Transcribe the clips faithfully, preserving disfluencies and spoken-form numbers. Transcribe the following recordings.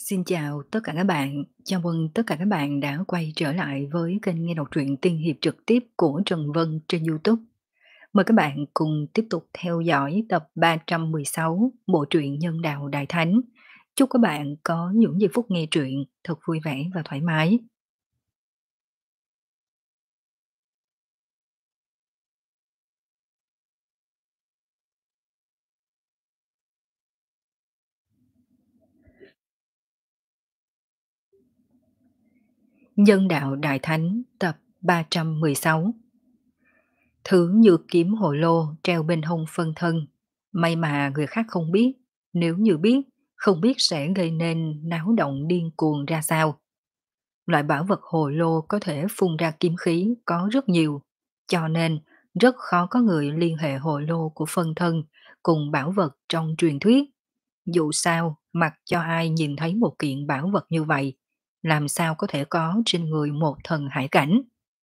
Xin chào tất cả các bạn, chào mừng tất cả các bạn đã quay trở lại với kênh nghe đọc truyện tiên hiệp trực tiếp của Trần Vân trên YouTube. Mời các bạn cùng tiếp tục theo dõi tập ba trăm mười sáu bộ truyện Nhân đạo Đại Thánh. Chúc các bạn có những giây phút nghe truyện thật vui vẻ và thoải mái. Nhân đạo Đại Thánh tập ba trăm mười sáu. Thứ như kiếm hồ lô treo bên hông phân thân, may mà người khác không biết, nếu như biết, không biết sẽ gây nên náo động điên cuồng ra sao. Loại bảo vật hồ lô có thể phun ra kiếm khí có rất nhiều, cho nên rất khó có người liên hệ hồ lô của phân thân cùng bảo vật trong truyền thuyết. Dù sao, mặc cho ai nhìn thấy một kiện bảo vật như vậy, làm sao có thể có trên người một thần hải cảnh.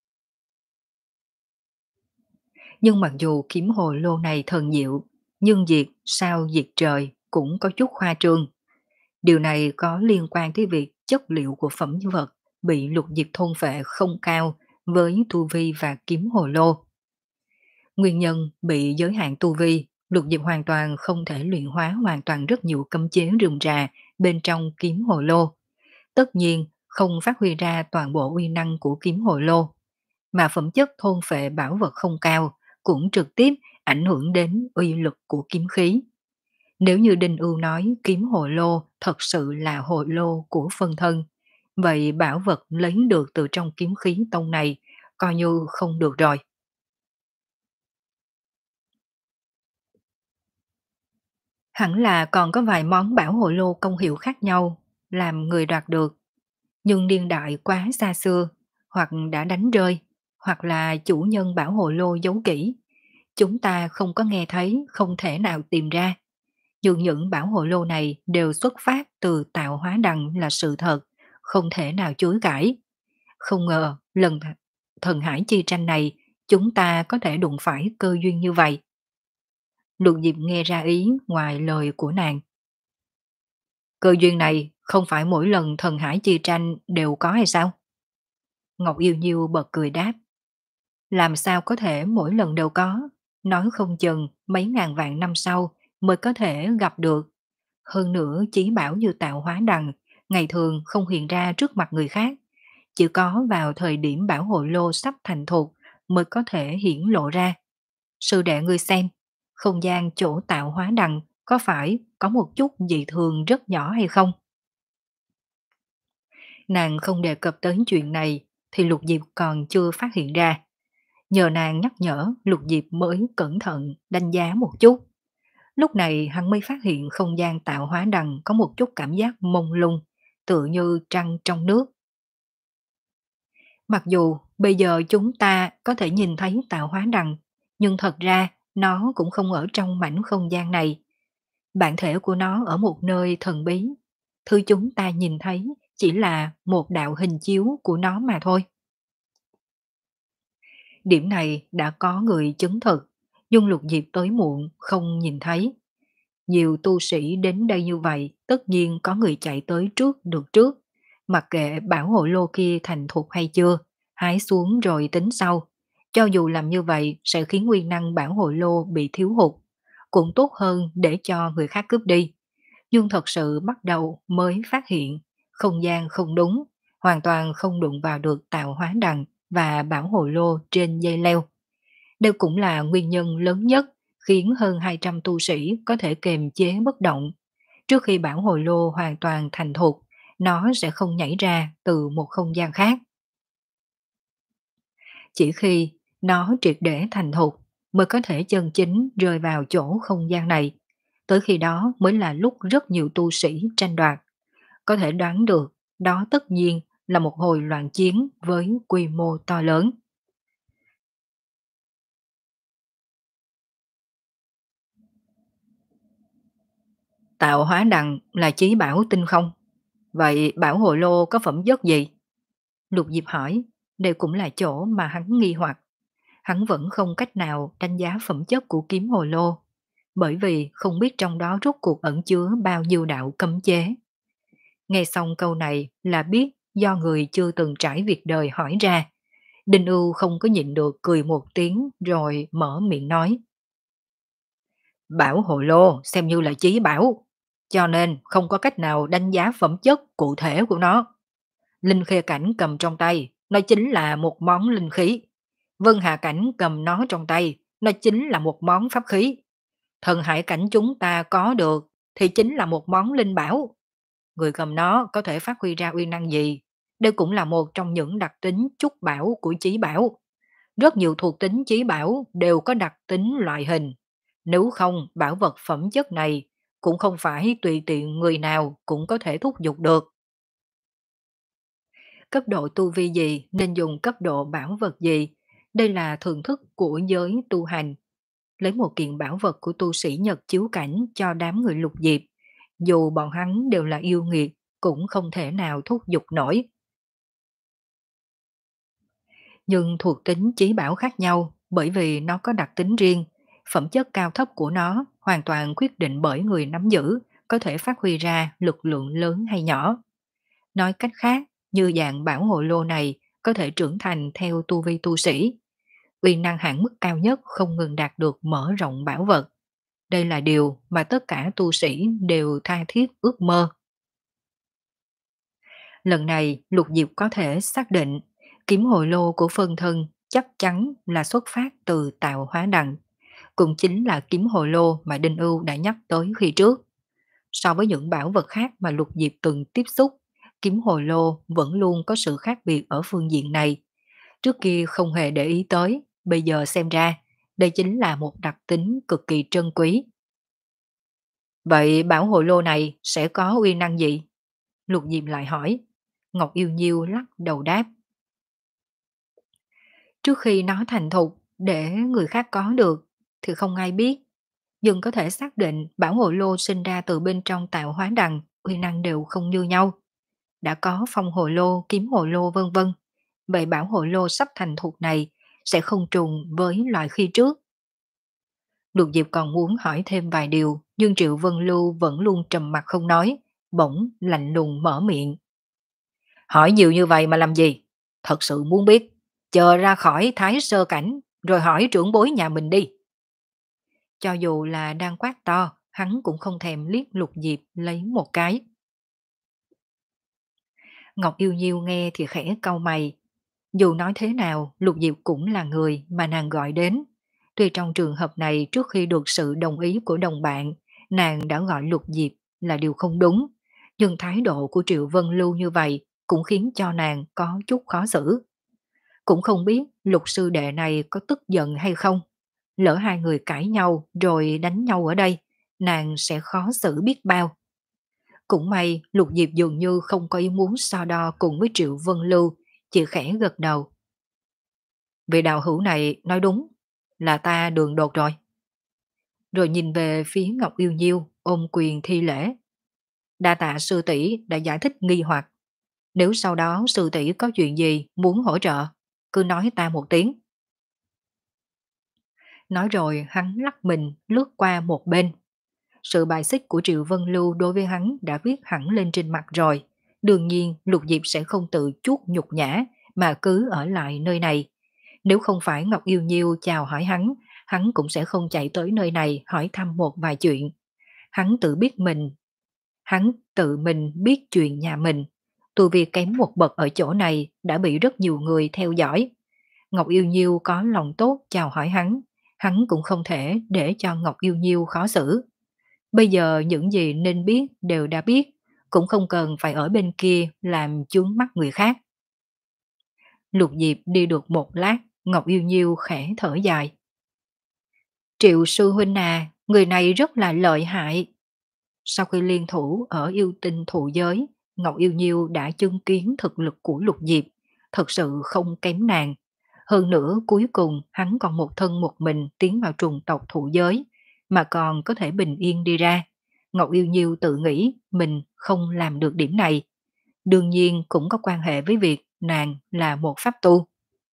Nhưng mặc dù kiếm hồ lô này thần diệu, nhưng diệt sao diệt trời cũng có chút khoa trương. Điều này có liên quan tới việc chất liệu của phẩm vật bị lục diệp thôn phệ không cao với tu vi và kiếm hồ lô. Nguyên nhân bị giới hạn tu vi, lục diệp hoàn toàn không thể luyện hóa hoàn toàn rất nhiều cấm chế rườm rà bên trong kiếm hồ lô. Tất nhiên không phát huy ra toàn bộ uy năng của kiếm hồ lô, mà phẩm chất thôn phệ bảo vật không cao cũng trực tiếp ảnh hưởng đến uy lực của kiếm khí. Nếu như Đinh Ưu nói kiếm hồ lô thật sự là hồ lô của phân thân, vậy bảo vật lấy được từ trong kiếm khí tông này coi như không được rồi. Hẳn là còn có vài món bảo hộ lô công hiệu khác nhau, làm người đoạt được. Nhưng niên đại quá xa xưa, hoặc đã đánh rơi, hoặc là chủ nhân bảo hộ lô giấu kỹ. Chúng ta không có nghe thấy, không thể nào tìm ra. Nhưng những bảo hộ lô này đều xuất phát từ tạo hóa đằng là sự thật, không thể nào chối cãi. Không ngờ, lần th- thần hải chi tranh này, chúng ta có thể đụng phải cơ duyên như vậy. Lục Diệp nghe ra ý ngoài lời của nàng. Cơ duyên này không phải mỗi lần thần hải chi tranh đều có hay sao? Ngọc Yêu Nhiêu bật cười đáp. Làm sao có thể mỗi lần đều có, nói không chừng mấy ngàn vạn năm sau mới có thể gặp được. Hơn nữa chí bảo như tạo hóa đằng, ngày thường không hiện ra trước mặt người khác, chỉ có vào thời điểm bảo hộ lô sắp thành thục mới có thể hiển lộ ra. Sư đệ ngươi xem, không gian chỗ tạo hóa đằng có phải có một chút dị thường rất nhỏ hay không? Nàng không đề cập tới chuyện này thì Lục Diệp còn chưa phát hiện ra. Nhờ nàng nhắc nhở, Lục Diệp mới cẩn thận đánh giá một chút. Lúc này hắn mới phát hiện không gian tạo hóa đằng có một chút cảm giác mông lung, tựa như trăng trong nước. Mặc dù bây giờ chúng ta có thể nhìn thấy tạo hóa đằng, nhưng thật ra nó cũng không ở trong mảnh không gian này. Bản thể của nó ở một nơi thần bí. Thứ chúng ta nhìn thấy chỉ là một đạo hình chiếu của nó mà thôi. Điểm này đã có người chứng thực, nhưng Lục Diệp tới muộn không nhìn thấy. Nhiều tu sĩ đến đây như vậy, tất nhiên có người chạy tới trước được trước. Mặc kệ bảo hộ lô kia thành thục hay chưa, hái xuống rồi tính sau. Cho dù làm như vậy sẽ khiến nguyên năng bảo hộ lô bị thiếu hụt, cũng tốt hơn để cho người khác cướp đi. Nhưng thật sự bắt đầu mới phát hiện không gian không đúng, hoàn toàn không đụng vào được tạo hóa đằng và bảo hộ lô trên dây leo. Đây cũng là nguyên nhân lớn nhất khiến hơn hai trăm tu sĩ có thể kềm chế bất động. Trước khi bảo hộ lô hoàn toàn thành thục, nó sẽ không nhảy ra từ một không gian khác. Chỉ khi nó triệt để thành thục mới có thể chân chính rơi vào chỗ không gian này. Tới khi đó mới là lúc rất nhiều tu sĩ tranh đoạt. Có thể đoán được, đó tất nhiên là một hồi loạn chiến với quy mô to lớn. Tạo hóa đằng là chí bảo tinh không? Vậy bảo hộ lô có phẩm chất gì? Lục Diệp hỏi, đây cũng là chỗ mà hắn nghi hoặc. Hắn vẫn không cách nào đánh giá phẩm chất của kiếm hồ lô, bởi vì không biết trong đó rốt cuộc ẩn chứa bao nhiêu đạo cấm chế. Nghe xong câu này là biết do người chưa từng trải việc đời hỏi ra. Đinh Ưu không có nhịn được cười một tiếng rồi mở miệng nói. Bảo hồ lô xem như là chí bảo, cho nên không có cách nào đánh giá phẩm chất cụ thể của nó. Linh khê cảnh cầm trong tay, nó chính là một món linh khí. Vân hạ cảnh cầm nó trong tay, nó chính là một món pháp khí. Thần hải cảnh chúng ta có được thì chính là một món linh bảo. Người cầm nó có thể phát huy ra uy năng gì? Đây cũng là một trong những đặc tính trúc bảo của chí bảo. Rất nhiều thuộc tính chí bảo đều có đặc tính loại hình. Nếu không, bảo vật phẩm chất này cũng không phải tùy tiện người nào cũng có thể thúc giục được. Cấp độ tu vi gì nên dùng cấp độ bảo vật gì? Đây là thường thức của giới tu hành. Lấy một kiện bảo vật của tu sĩ Nhật chiếu cảnh cho đám người lục diệp. Dù bọn hắn đều là yêu nghiệt, cũng không thể nào thúc giục nổi. Nhưng thuộc tính chí bảo khác nhau bởi vì nó có đặc tính riêng, phẩm chất cao thấp của nó hoàn toàn quyết định bởi người nắm giữ, có thể phát huy ra lực lượng lớn hay nhỏ. Nói cách khác, như dạng bảo hộ lô này có thể trưởng thành theo tu vi tu sĩ. Uy năng hạn mức cao nhất không ngừng đạt được mở rộng bảo vật. Đây là điều mà tất cả tu sĩ đều tha thiết ước mơ. Lần này, Lục Diệp có thể xác định kiếm hồi lô của phân thân chắc chắn là xuất phát từ tạo hóa đằng, cũng chính là kiếm hồi lô mà Đinh Ưu đã nhắc tới khi trước. So với những bảo vật khác mà Lục Diệp từng tiếp xúc, kiếm hồi lô vẫn luôn có sự khác biệt ở phương diện này. Trước kia không hề để ý tới, bây giờ xem ra, đây chính là một đặc tính cực kỳ trân quý. Vậy bảo hồi lô này sẽ có uy năng gì? Lục Diệp lại hỏi. Ngọc Yêu Nhiêu lắc đầu đáp. Trước khi nó thành thục để người khác có được thì không ai biết. Nhưng có thể xác định bảo hộ lô sinh ra từ bên trong tạo hóa đằng, uy năng đều không như nhau. Đã có phong hồ lô, kiếm hồ lô vân vân. Vậy bảo hộ lô sắp thành thục này sẽ không trùng với loại khi trước. Lục Diệp còn muốn hỏi thêm vài điều, nhưng Triệu Vân Lưu vẫn luôn trầm mặc không nói, bỗng lạnh lùng mở miệng. Hỏi nhiều như vậy mà làm gì? Thật sự muốn biết, chờ ra khỏi thái sơ cảnh, rồi hỏi trưởng bối nhà mình đi. Cho dù là đang quát to, hắn cũng không thèm liếc Lục Diệp lấy một cái. Ngọc Yêu Nhiêu nghe thì khẽ cau mày. Dù nói thế nào, Lục Diệp cũng là người mà nàng gọi đến. Tuy trong trường hợp này trước khi được sự đồng ý của đồng bạn, nàng đã gọi Lục Diệp là điều không đúng. Nhưng thái độ của Triệu Vân Lưu như vậy cũng khiến cho nàng có chút khó xử. Cũng không biết Lục sư đệ này có tức giận hay không. Lỡ hai người cãi nhau rồi đánh nhau ở đây, nàng sẽ khó xử biết bao. Cũng may Lục Diệp dường như không có ý muốn so đo cùng với Triệu Vân Lưu, chỉ khẽ gật đầu. Vị đạo hữu này nói đúng, là ta đường đột rồi. Rồi nhìn về phía Ngọc Yêu Nhiêu, ôm quyền thi lễ. Đa tạ sư tỷ đã giải thích nghi hoặc. Nếu sau đó sư tỷ có chuyện gì muốn hỗ trợ, cứ nói ta một tiếng. Nói rồi hắn lắc mình lướt qua một bên. Sự bài xích của Triệu Vân Lưu đối với hắn đã viết hẳn lên trên mặt rồi. Đương nhiên Lục Diệp sẽ không tự chuốc nhục nhã mà cứ ở lại nơi này. Nếu không phải Ngọc Yêu Nhiêu chào hỏi hắn, hắn cũng sẽ không chạy tới nơi này hỏi thăm một vài chuyện. Hắn tự biết mình, hắn tự mình biết chuyện nhà mình. Tu vi kém một bậc ở chỗ này đã bị rất nhiều người theo dõi. Ngọc Yêu Nhiêu có lòng tốt chào hỏi hắn, hắn cũng không thể để cho Ngọc Yêu Nhiêu khó xử. Bây giờ những gì nên biết đều đã biết, cũng không cần phải ở bên kia làm chướng mắt người khác. Lục Diệp đi được một lát, Ngọc Yêu Nhiêu khẽ thở dài. Triệu sư huynh à, người này rất là lợi hại. Sau khi liên thủ ở yêu tinh thụ giới, Ngọc Yêu Nhiêu đã chứng kiến thực lực của Lục Diệp, thật sự không kém nàng. Hơn nữa cuối cùng hắn còn một thân một mình tiến vào trùng tộc thụ giới, mà còn có thể bình yên đi ra. Ngọc Yêu Nhiêu tự nghĩ mình không làm được điểm này. Đương nhiên cũng có quan hệ với việc nàng là một pháp tu.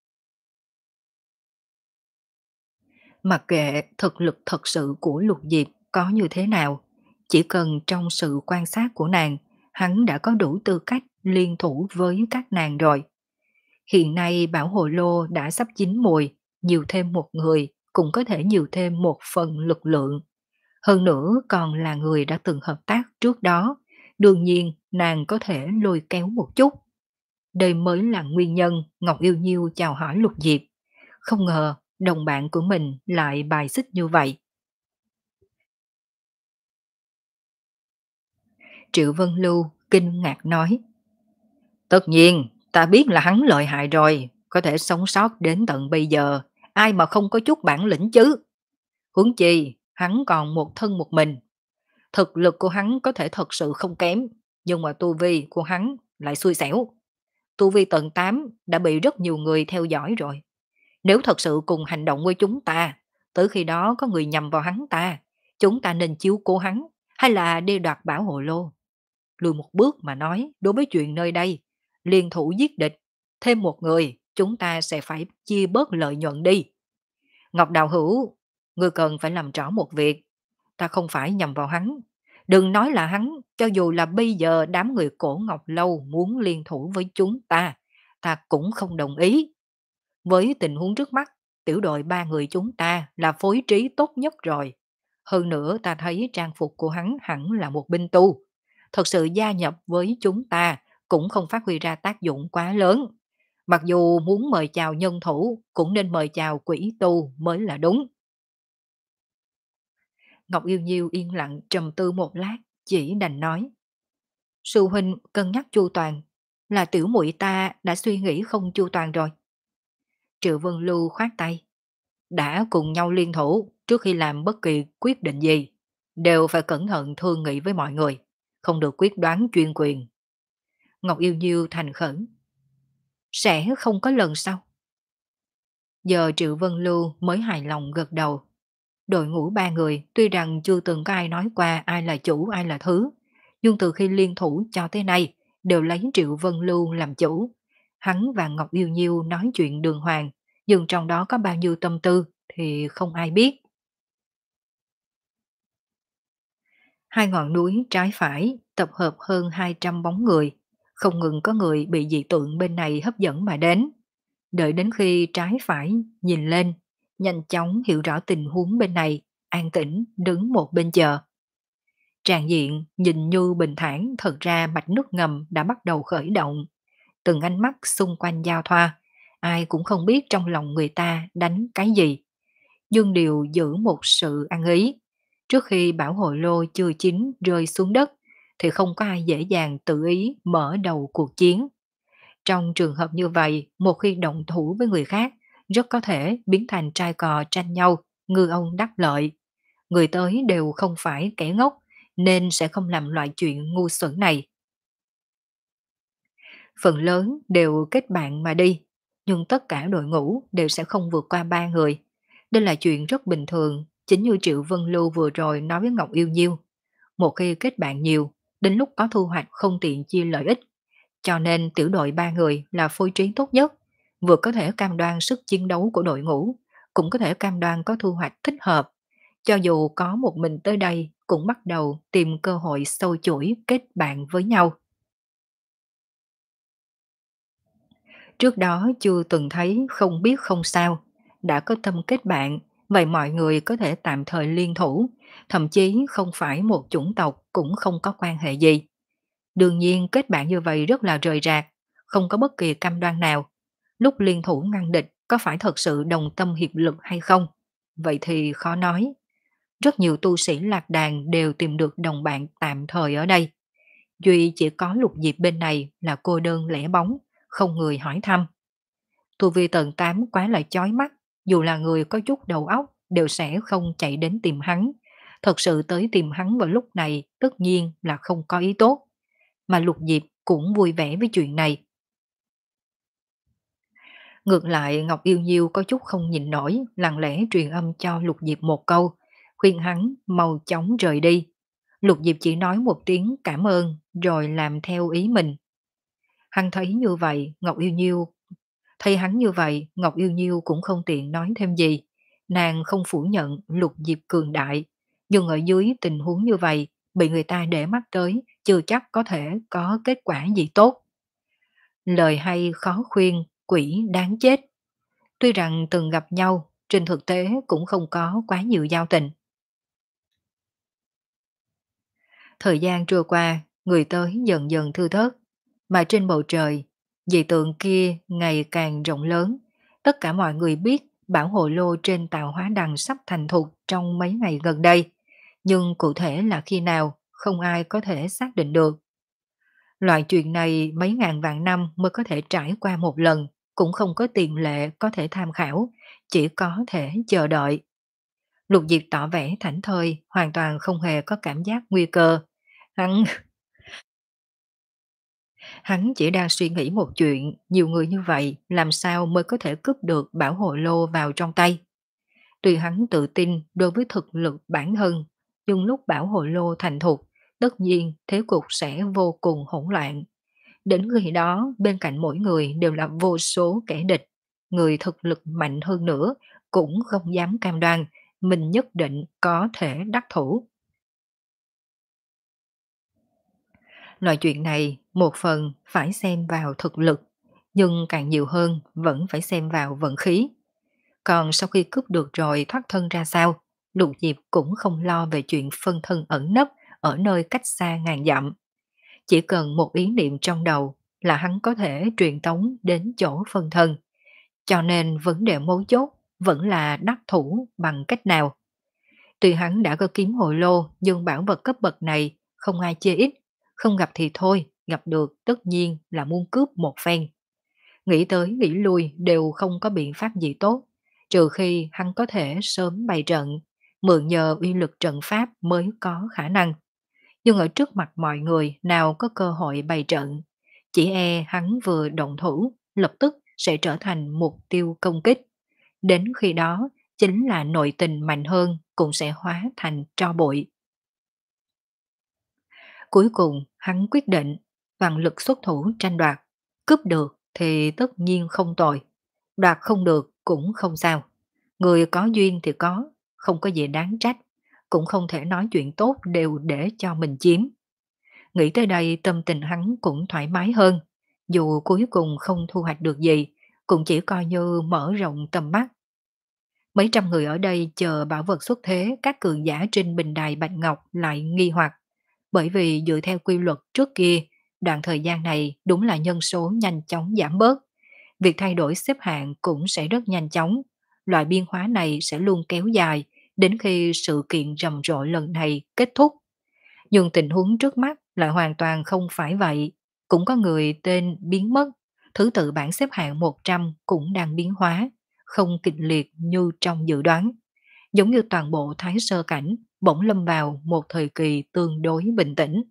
Mặc kệ thực lực thật sự của Lục Diệp có như thế nào, chỉ cần trong sự quan sát của nàng, hắn đã có đủ tư cách liên thủ với các nàng rồi. Hiện nay bảo hồ lô đã sắp chín mùi, nhiều thêm một người cũng có thể nhiều thêm một phần lực lượng. Hơn nữa còn là người đã từng hợp tác trước đó, đương nhiên nàng có thể lôi kéo một chút. Đây mới là nguyên nhân Ngọc Yêu Nhiêu chào hỏi Lục Diệp. Không ngờ đồng bạn của mình lại bài xích như vậy. Triệu Vân Lưu kinh ngạc nói. Tất nhiên, ta biết là hắn lợi hại rồi, có thể sống sót đến tận bây giờ, ai mà không có chút bản lĩnh chứ. Huống chi, hắn còn một thân một mình. Thực lực của hắn có thể thật sự không kém, nhưng mà tu vi của hắn lại xui xẻo. Tu vi tầng tám đã bị rất nhiều người theo dõi rồi. Nếu thật sự cùng hành động với chúng ta, tới khi đó có người nhầm vào hắn ta, chúng ta nên chiếu cố hắn, hay là đi đoạt bảo hộ lô. Lùi một bước mà nói, đối với chuyện nơi đây, liên thủ giết địch, thêm một người, chúng ta sẽ phải chia bớt lợi nhuận đi. Ngọc Đạo Hữu, ngươi cần phải làm rõ một việc, ta không phải nhầm vào hắn. Đừng nói là hắn, cho dù là bây giờ đám người cổ Ngọc Lâu muốn liên thủ với chúng ta, ta cũng không đồng ý. Với tình huống trước mắt, tiểu đội ba người chúng ta là phối trí tốt nhất rồi. Hơn nữa ta thấy trang phục của hắn hẳn là một binh tu. Thật sự gia nhập với chúng ta cũng không phát huy ra tác dụng quá lớn. Mặc dù muốn mời chào nhân thủ, cũng nên mời chào quỷ tu mới là đúng. Ngọc Yêu Nhiêu yên lặng trầm tư một lát, chỉ đành nói. Sư huynh cân nhắc chu toàn, là tiểu muội ta đã suy nghĩ không chu toàn rồi. Triệu Vân Lưu khoát tay. Đã cùng nhau liên thủ, trước khi làm bất kỳ quyết định gì, đều phải cẩn thận thương nghị với mọi người, không được quyết đoán chuyên quyền. Ngọc Yêu Nhiêu thành khẩn. Sẽ không có lần sau. Giờ Triệu Vân Lưu mới hài lòng gật đầu. Đội ngũ ba người tuy rằng chưa từng có ai nói qua ai là chủ ai là thứ, nhưng từ khi liên thủ cho tới nay đều lấy Triệu Vân Lưu làm chủ. Hắn và Ngọc Yêu Nhiêu nói chuyện đường hoàng, nhưng trong đó có bao nhiêu tâm tư thì không ai biết. Hai ngọn núi trái phải tập hợp hơn hai trăm bóng người, không ngừng có người bị dị tượng bên này hấp dẫn mà đến. Đợi đến khi trái phải nhìn lên, nhanh chóng hiểu rõ tình huống bên này, an tĩnh đứng một bên chờ. Tràng diện nhìn như bình thản, thật ra mạch nước ngầm đã bắt đầu khởi động. Từng ánh mắt xung quanh giao thoa, ai cũng không biết trong lòng người ta đánh cái gì. Dương Điều giữ một sự ăn ý. Trước khi bảo hộ lô chưa chín rơi xuống đất, thì không có ai dễ dàng tự ý mở đầu cuộc chiến. Trong trường hợp như vậy, một khi động thủ với người khác, rất có thể biến thành trai cò tranh nhau, ngư ông đắc lợi. Người tới đều không phải kẻ ngốc, nên sẽ không làm loại chuyện ngu xuẩn này. Phần lớn đều kết bạn mà đi, nhưng tất cả đội ngũ đều sẽ không vượt qua ba người. Đây là chuyện rất bình thường, chính như Triệu Vân Lưu vừa rồi nói với Ngọc Yêu Nhiêu. Một khi kết bạn nhiều, đến lúc có thu hoạch không tiện chia lợi ích. Cho nên tiểu đội ba người là phối trí tốt nhất, vừa có thể cam đoan sức chiến đấu của đội ngũ, cũng có thể cam đoan có thu hoạch thích hợp. Cho dù có một mình tới đây, cũng bắt đầu tìm cơ hội sâu chuỗi kết bạn với nhau. Trước đó chưa từng thấy không biết không sao, đã có tâm kết bạn, vậy mọi người có thể tạm thời liên thủ, thậm chí không phải một chủng tộc cũng không có quan hệ gì. Đương nhiên kết bạn như vậy rất là rời rạc, không có bất kỳ cam đoan nào. Lúc liên thủ ngăn địch có phải thật sự đồng tâm hiệp lực hay không? Vậy thì khó nói. Rất nhiều tu sĩ lạc đàn đều tìm được đồng bạn tạm thời ở đây. Duy chỉ có Lục Diệp bên này là cô đơn lẻ bóng, không người hỏi thăm. Tu vi tầng tám quá là chói mắt, dù là người có chút đầu óc đều sẽ không chạy đến tìm hắn. Thật sự tới tìm hắn vào lúc này tất nhiên là không có ý tốt. Mà Lục Diệp cũng vui vẻ với chuyện này. Ngược lại Ngọc Yêu Nhiêu có chút không nhìn nổi, lặng lẽ truyền âm cho Lục Diệp một câu, khuyên hắn mau chóng rời đi. Lục Diệp chỉ nói một tiếng cảm ơn rồi làm theo ý mình. Hắn thấy như vậy, Ngọc Yêu Nhiêu thấy hắn như vậy, Ngọc Yêu Nhiêu cũng không tiện nói thêm gì. Nàng không phủ nhận Lục Diệp cường đại, nhưng ở dưới tình huống như vậy, bị người ta để mắt tới, chưa chắc có thể có kết quả gì tốt. Lời hay khó khuyên, quỷ đáng chết. Tuy rằng từng gặp nhau, trên thực tế cũng không có quá nhiều giao tình. Thời gian trôi qua, người tới dần dần thưa thớt, mà trên bầu trời, dị tượng kia ngày càng rộng lớn. Tất cả mọi người biết bảo hộ lô trên tàu hóa đằng sắp thành thục trong mấy ngày gần đây, nhưng cụ thể là khi nào không ai có thể xác định được. Loại chuyện này mấy ngàn vạn năm mới có thể trải qua một lần, cũng không có tiền lệ có thể tham khảo, chỉ có thể chờ đợi. Lục Diệp tỏ vẻ thảnh thơi, hoàn toàn không hề có cảm giác nguy cơ. Hắn Hắn chỉ đang suy nghĩ một chuyện, nhiều người như vậy làm sao mới có thể cướp được bảo hộ lô vào trong tay. Tuy hắn tự tin đối với thực lực bản thân, nhưng lúc bảo hộ lô thành thục, tất nhiên thế cục sẽ vô cùng hỗn loạn. Đến khi đó, bên cạnh mỗi người đều là vô số kẻ địch. Người thực lực mạnh hơn nữa cũng không dám cam đoan mình nhất định có thể đắc thủ. Loại chuyện này một phần phải xem vào thực lực, nhưng càng nhiều hơn vẫn phải xem vào vận khí. Còn sau khi cướp được rồi thoát thân ra sao, Lục Diệp cũng không lo về chuyện phân thân ẩn nấp ở nơi cách xa ngàn dặm. Chỉ cần một ý niệm trong đầu là hắn có thể truyền tống đến chỗ phân thân. Cho nên vấn đề mấu chốt vẫn là đắc thủ bằng cách nào. Tuy hắn đã có kiếm hồ lô, nhưng bảo vật cấp bậc này không ai chê ít, không gặp thì thôi, gặp được tất nhiên là muốn cướp một phen. Nghĩ tới nghĩ lui đều không có biện pháp gì tốt, trừ khi hắn có thể sớm bày trận, mượn nhờ uy lực trận pháp mới có khả năng. Nhưng ở trước mặt mọi người nào có cơ hội bày trận, chỉ e hắn vừa động thủ, lập tức sẽ trở thành mục tiêu công kích. Đến khi đó, chính là nội tình mạnh hơn cũng sẽ hóa thành tro bụi. Cuối cùng, hắn quyết định bằng lực xuất thủ tranh đoạt. Cướp được thì tất nhiên không tồi, đoạt không được cũng không sao. Người có duyên thì có, không có gì đáng trách, cũng không thể nói chuyện tốt đều để cho mình chiếm. Nghĩ tới đây tâm tình hắn cũng thoải mái hơn, dù cuối cùng không thu hoạch được gì, cũng chỉ coi như mở rộng tầm mắt. Mấy trăm người ở đây chờ bảo vật xuất thế, các cường giả trên bình đài Bạch Ngọc lại nghi hoặc, bởi vì dựa theo quy luật trước kia, đoạn thời gian này đúng là nhân số nhanh chóng giảm bớt. Việc thay đổi xếp hạng cũng sẽ rất nhanh chóng. Loại biên hóa này sẽ luôn kéo dài đến khi sự kiện rầm rộ lần này kết thúc. Nhưng tình huống trước mắt lại hoàn toàn không phải vậy. Cũng có người tên biến mất, thứ tự bảng xếp hạng một trăm cũng đang biến hóa, không kịch liệt như trong dự đoán. Giống như toàn bộ Thái Sơ Cảnh bỗng lâm vào một thời kỳ tương đối bình tĩnh.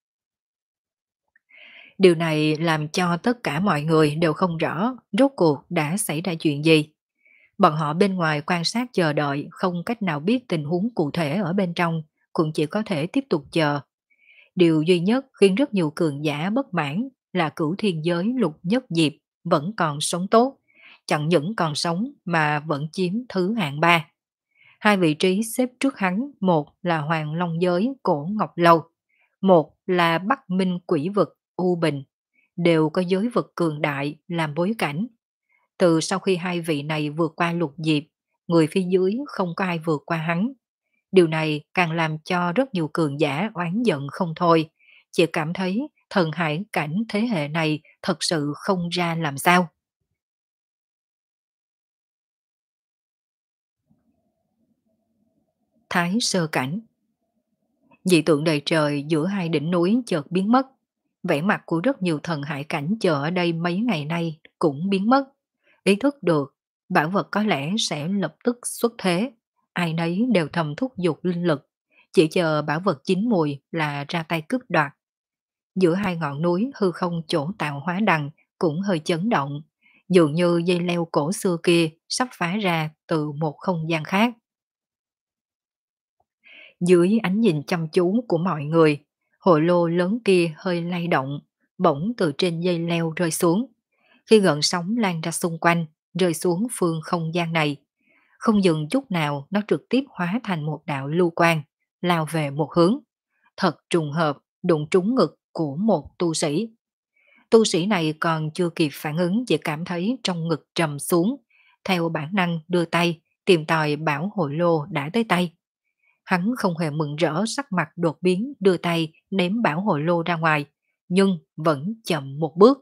Điều này làm cho tất cả mọi người đều không rõ rốt cuộc đã xảy ra chuyện gì. Bọn họ bên ngoài quan sát chờ đợi không cách nào biết tình huống cụ thể ở bên trong, cũng chỉ có thể tiếp tục chờ. Điều duy nhất khiến rất nhiều cường giả bất mãn là cửu thiên giới Lục Nhất Diệp vẫn còn sống tốt, chẳng những còn sống mà vẫn chiếm thứ hạng ba. Hai vị trí xếp trước hắn, một là Hoàng Long Giới Cổ Ngọc Lâu, một là Bắc Minh Quỷ Vực U Bình, đều có giới vực cường đại làm bối cảnh. Từ sau khi hai vị này vượt qua Lục Diệp, người phía dưới không có ai vượt qua hắn. Điều này càng làm cho rất nhiều cường giả oán giận không thôi, chỉ cảm thấy thần hải cảnh thế hệ này thật sự không ra làm sao. Thái sơ cảnh. Dị tượng đầy trời giữa hai đỉnh núi chợt biến mất. Vẻ mặt của rất nhiều thần hải cảnh chờ ở đây mấy ngày nay cũng biến mất. Ý thức được, bảo vật có lẽ sẽ lập tức xuất thế. Ai nấy đều thầm thúc giục linh lực. Chỉ chờ bảo vật chín mùi là ra tay cướp đoạt. Giữa hai ngọn núi hư không chỗ tạo hóa đằng cũng hơi chấn động. Dường như dây leo cổ xưa kia sắp phá ra từ một không gian khác. Dưới ánh nhìn chăm chú của mọi người, hồ lô lớn kia hơi lay động, bỗng từ trên dây leo rơi xuống. Khi gợn sóng lan ra xung quanh, rơi xuống phương không gian này, không dừng chút nào nó trực tiếp hóa thành một đạo lưu quang, lao về một hướng. Thật trùng hợp, đụng trúng ngực của một tu sĩ. Tu sĩ này còn chưa kịp phản ứng chỉ cảm thấy trong ngực trầm xuống, theo bản năng đưa tay tìm tòi bảo hộ lô đã tới tay. Hắn không hề mừng rỡ, sắc mặt đột biến đưa tay ném bảo hộ lô ra ngoài, nhưng vẫn chậm một bước.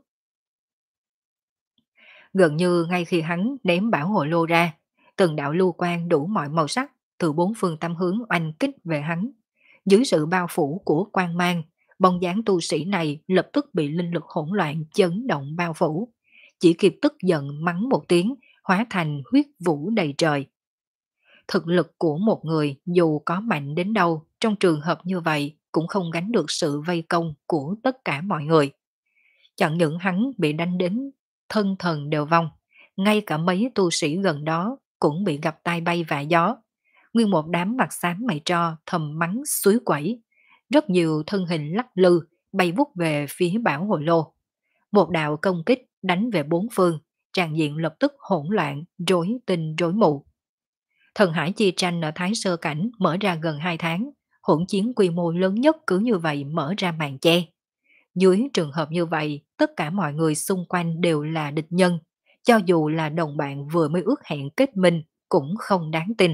Gần như ngay khi hắn ném bảo hộ lô ra, từng đạo lưu quang đủ mọi màu sắc từ bốn phương tám hướng oanh kích về hắn. Dưới sự bao phủ của quang mang, bóng dáng tu sĩ này lập tức bị linh lực hỗn loạn chấn động bao phủ. Chỉ kịp tức giận mắng một tiếng, hóa thành huyết vũ đầy trời. Thực lực của một người dù có mạnh đến đâu, trong trường hợp như vậy cũng không gánh được sự vây công của tất cả mọi người. Chẳng những hắn bị đánh đến thân thần đều vong, ngay cả mấy tu sĩ gần đó cũng bị gặp tai bay vạ gió. Nguyên một đám mặt xám mày tro thầm mắng suối quẩy. Rất nhiều thân hình lắc lư bay vút về phía bảo hồi lô. Một đạo công kích đánh về bốn phương, tràn diện lập tức hỗn loạn, rối tinh rối mù. Thần Hải chi tranh ở Thái Sơ Cảnh mở ra gần hai tháng, hỗn chiến quy mô lớn nhất cứ như vậy mở ra màn che. Dưới trường hợp như vậy, tất cả mọi người xung quanh đều là địch nhân, cho dù là đồng bạn vừa mới ước hẹn kết minh cũng không đáng tin.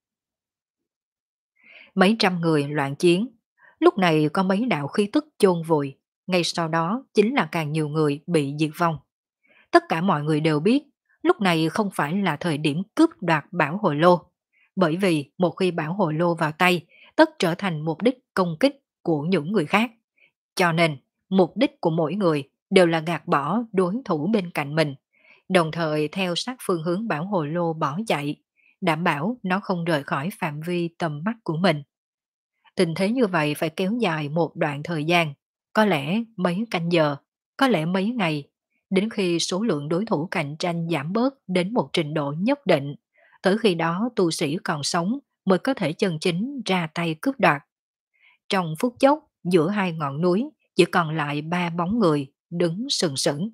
Mấy trăm người loạn chiến, lúc này có mấy đạo khí tức chôn vùi, ngay sau đó chính là càng nhiều người bị diệt vong. Tất cả mọi người đều biết, lúc này không phải là thời điểm cướp đoạt bảo hồi lô, bởi vì một khi bảo hồi lô vào tay, tất trở thành mục đích công kích của những người khác. Cho nên, mục đích của mỗi người đều là gạt bỏ đối thủ bên cạnh mình, đồng thời theo sát phương hướng bảo hồi lô bỏ chạy, đảm bảo nó không rời khỏi phạm vi tầm mắt của mình. Tình thế như vậy phải kéo dài một đoạn thời gian, có lẽ mấy canh giờ, có lẽ mấy ngày, đến khi số lượng đối thủ cạnh tranh giảm bớt đến một trình độ nhất định, tới khi đó tu sĩ còn sống mới có thể chân chính ra tay cướp đoạt. Trong phút chốc, giữa hai ngọn núi chỉ còn lại ba bóng người đứng sừng sững.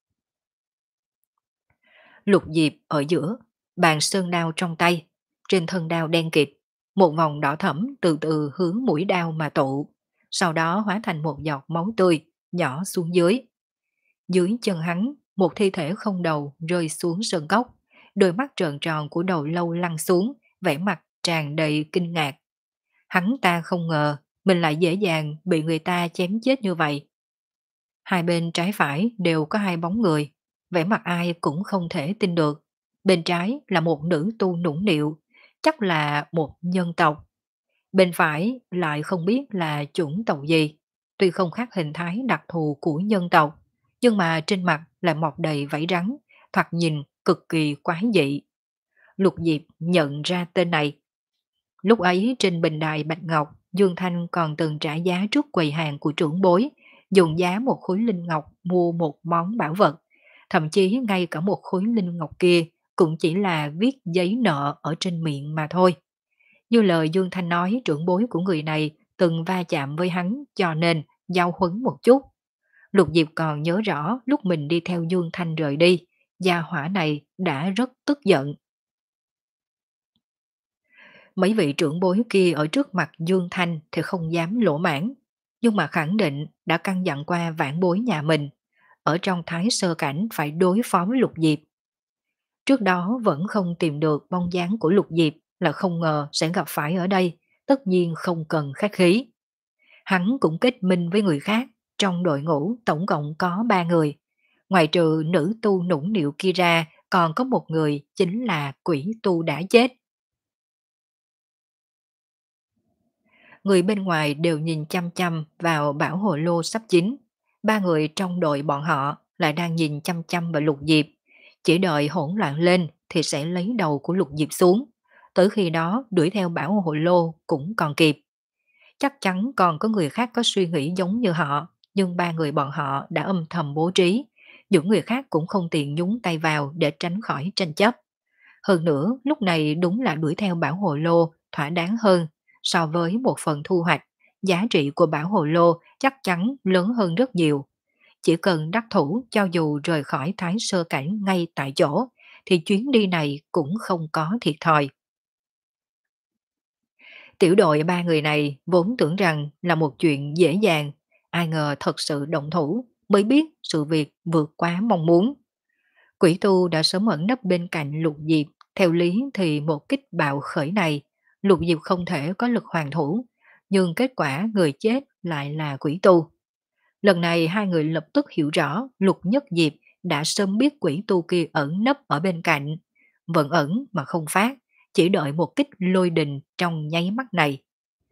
Lục Diệp ở giữa, bàn sơn đao trong tay, trên thân đao đen kịt, một vòng đỏ thẫm từ từ hướng mũi đao mà tụ, sau đó hóa thành một giọt máu tươi nhỏ xuống dưới. Dưới chân hắn, một thi thể không đầu rơi xuống sơn cốc, đôi mắt trợn tròn của đầu lâu lăn xuống, vẻ mặt tràn đầy kinh ngạc. Hắn ta không ngờ mình lại dễ dàng bị người ta chém chết như vậy. Hai bên trái phải đều có hai bóng người, vẻ mặt ai cũng không thể tin được. Bên trái là một nữ tu nũng nịu, chắc là một nhân tộc. Bên phải lại không biết là chủng tộc gì. Tuy không khác hình thái đặc thù của nhân tộc, nhưng mà trên mặt lại mọc đầy vảy rắn, thoạt nhìn cực kỳ quái dị. Lục Diệp nhận ra tên này. Lúc ấy trên bình đài Bạch Ngọc, Dương Thanh còn từng trả giá trước quầy hàng của trưởng bối, dùng giá một khối linh ngọc mua một món bảo vật. Thậm chí ngay cả một khối linh ngọc kia cũng chỉ là viết giấy nợ ở trên miệng mà thôi. Như lời Dương Thanh nói, trưởng bối của người này từng va chạm với hắn cho nên giao huấn một chút. Lục Diệp còn nhớ rõ lúc mình đi theo Dương Thanh rời đi, gia hỏa này đã rất tức giận. Mấy vị trưởng bối kia ở trước mặt Dương Thanh thì không dám lỗ mãn, nhưng mà khẳng định đã căn dặn qua vãn bối nhà mình, ở trong Thái Sơ Cảnh phải đối phó với Lục Diệp. Trước đó vẫn không tìm được bóng dáng của Lục Diệp, là không ngờ sẽ gặp phải ở đây, tất nhiên không cần khách khí. Hắn cũng kết minh với người khác, trong đội ngũ tổng cộng có ba người. Ngoài trừ nữ tu nũng nịu kia ra, còn có một người chính là quỷ tu đã chết. Người bên ngoài đều nhìn chăm chăm vào bảo hồ lô sắp chín. Ba người trong đội bọn họ lại đang nhìn chăm chăm vào Lục Diệp. Chỉ đợi hỗn loạn lên thì sẽ lấy đầu của Lục Diệp xuống. Tới khi đó đuổi theo bảo hồ lô cũng còn kịp. Chắc chắn còn có người khác có suy nghĩ giống như họ, nhưng ba người bọn họ đã âm thầm bố trí. Những người khác cũng không tiện nhúng tay vào để tránh khỏi tranh chấp. Hơn nữa, lúc này đúng là đuổi theo bảo hồ lô thỏa đáng hơn. So với một phần thu hoạch, giá trị của bảo hồ lô chắc chắn lớn hơn rất nhiều. Chỉ cần đắc thủ cho dù rời khỏi Thái Sơ Cảnh ngay tại chỗ, thì chuyến đi này cũng không có thiệt thòi. Tiểu đội ba người này vốn tưởng rằng là một chuyện dễ dàng, ai ngờ thật sự động thủ mới biết sự việc vượt quá mong muốn. Quỷ tu đã sớm ẩn nấp bên cạnh Lục Diệp, theo lý thì một kích bạo khởi này, Lục Diệp không thể có lực hoàn thủ, nhưng kết quả người chết lại là quỷ tu. Lần này hai người lập tức hiểu rõ Lục Nhất Diệp đã sớm biết quỷ tu kia ẩn nấp ở bên cạnh, vẫn ẩn mà không phát, chỉ đợi một kích lôi đình trong nháy mắt này.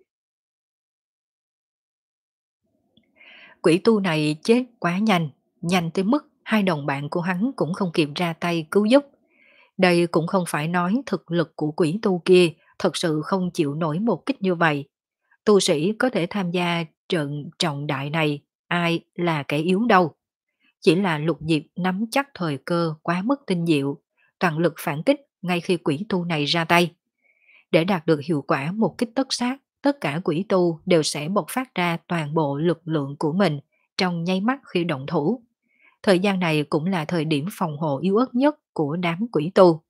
Quỷ tu này chết quá nhanh, nhanh tới mức hai đồng bạn của hắn cũng không kịp ra tay cứu giúp. Đây cũng không phải nói thực lực của quỷ tu kia thật sự không chịu nổi một kích như vậy. Tu sĩ có thể tham gia trận trọng đại này, ai là kẻ yếu đâu. Chỉ là Lục Diệp nắm chắc thời cơ quá mức tinh diệu, toàn lực phản kích ngay khi quỷ tu này ra tay. Để đạt được hiệu quả một kích tất sát, tất cả quỷ tu đều sẽ bộc phát ra toàn bộ lực lượng của mình trong nháy mắt khi động thủ. Thời gian này cũng là thời điểm phòng hộ yếu ớt nhất của đám quỷ tu.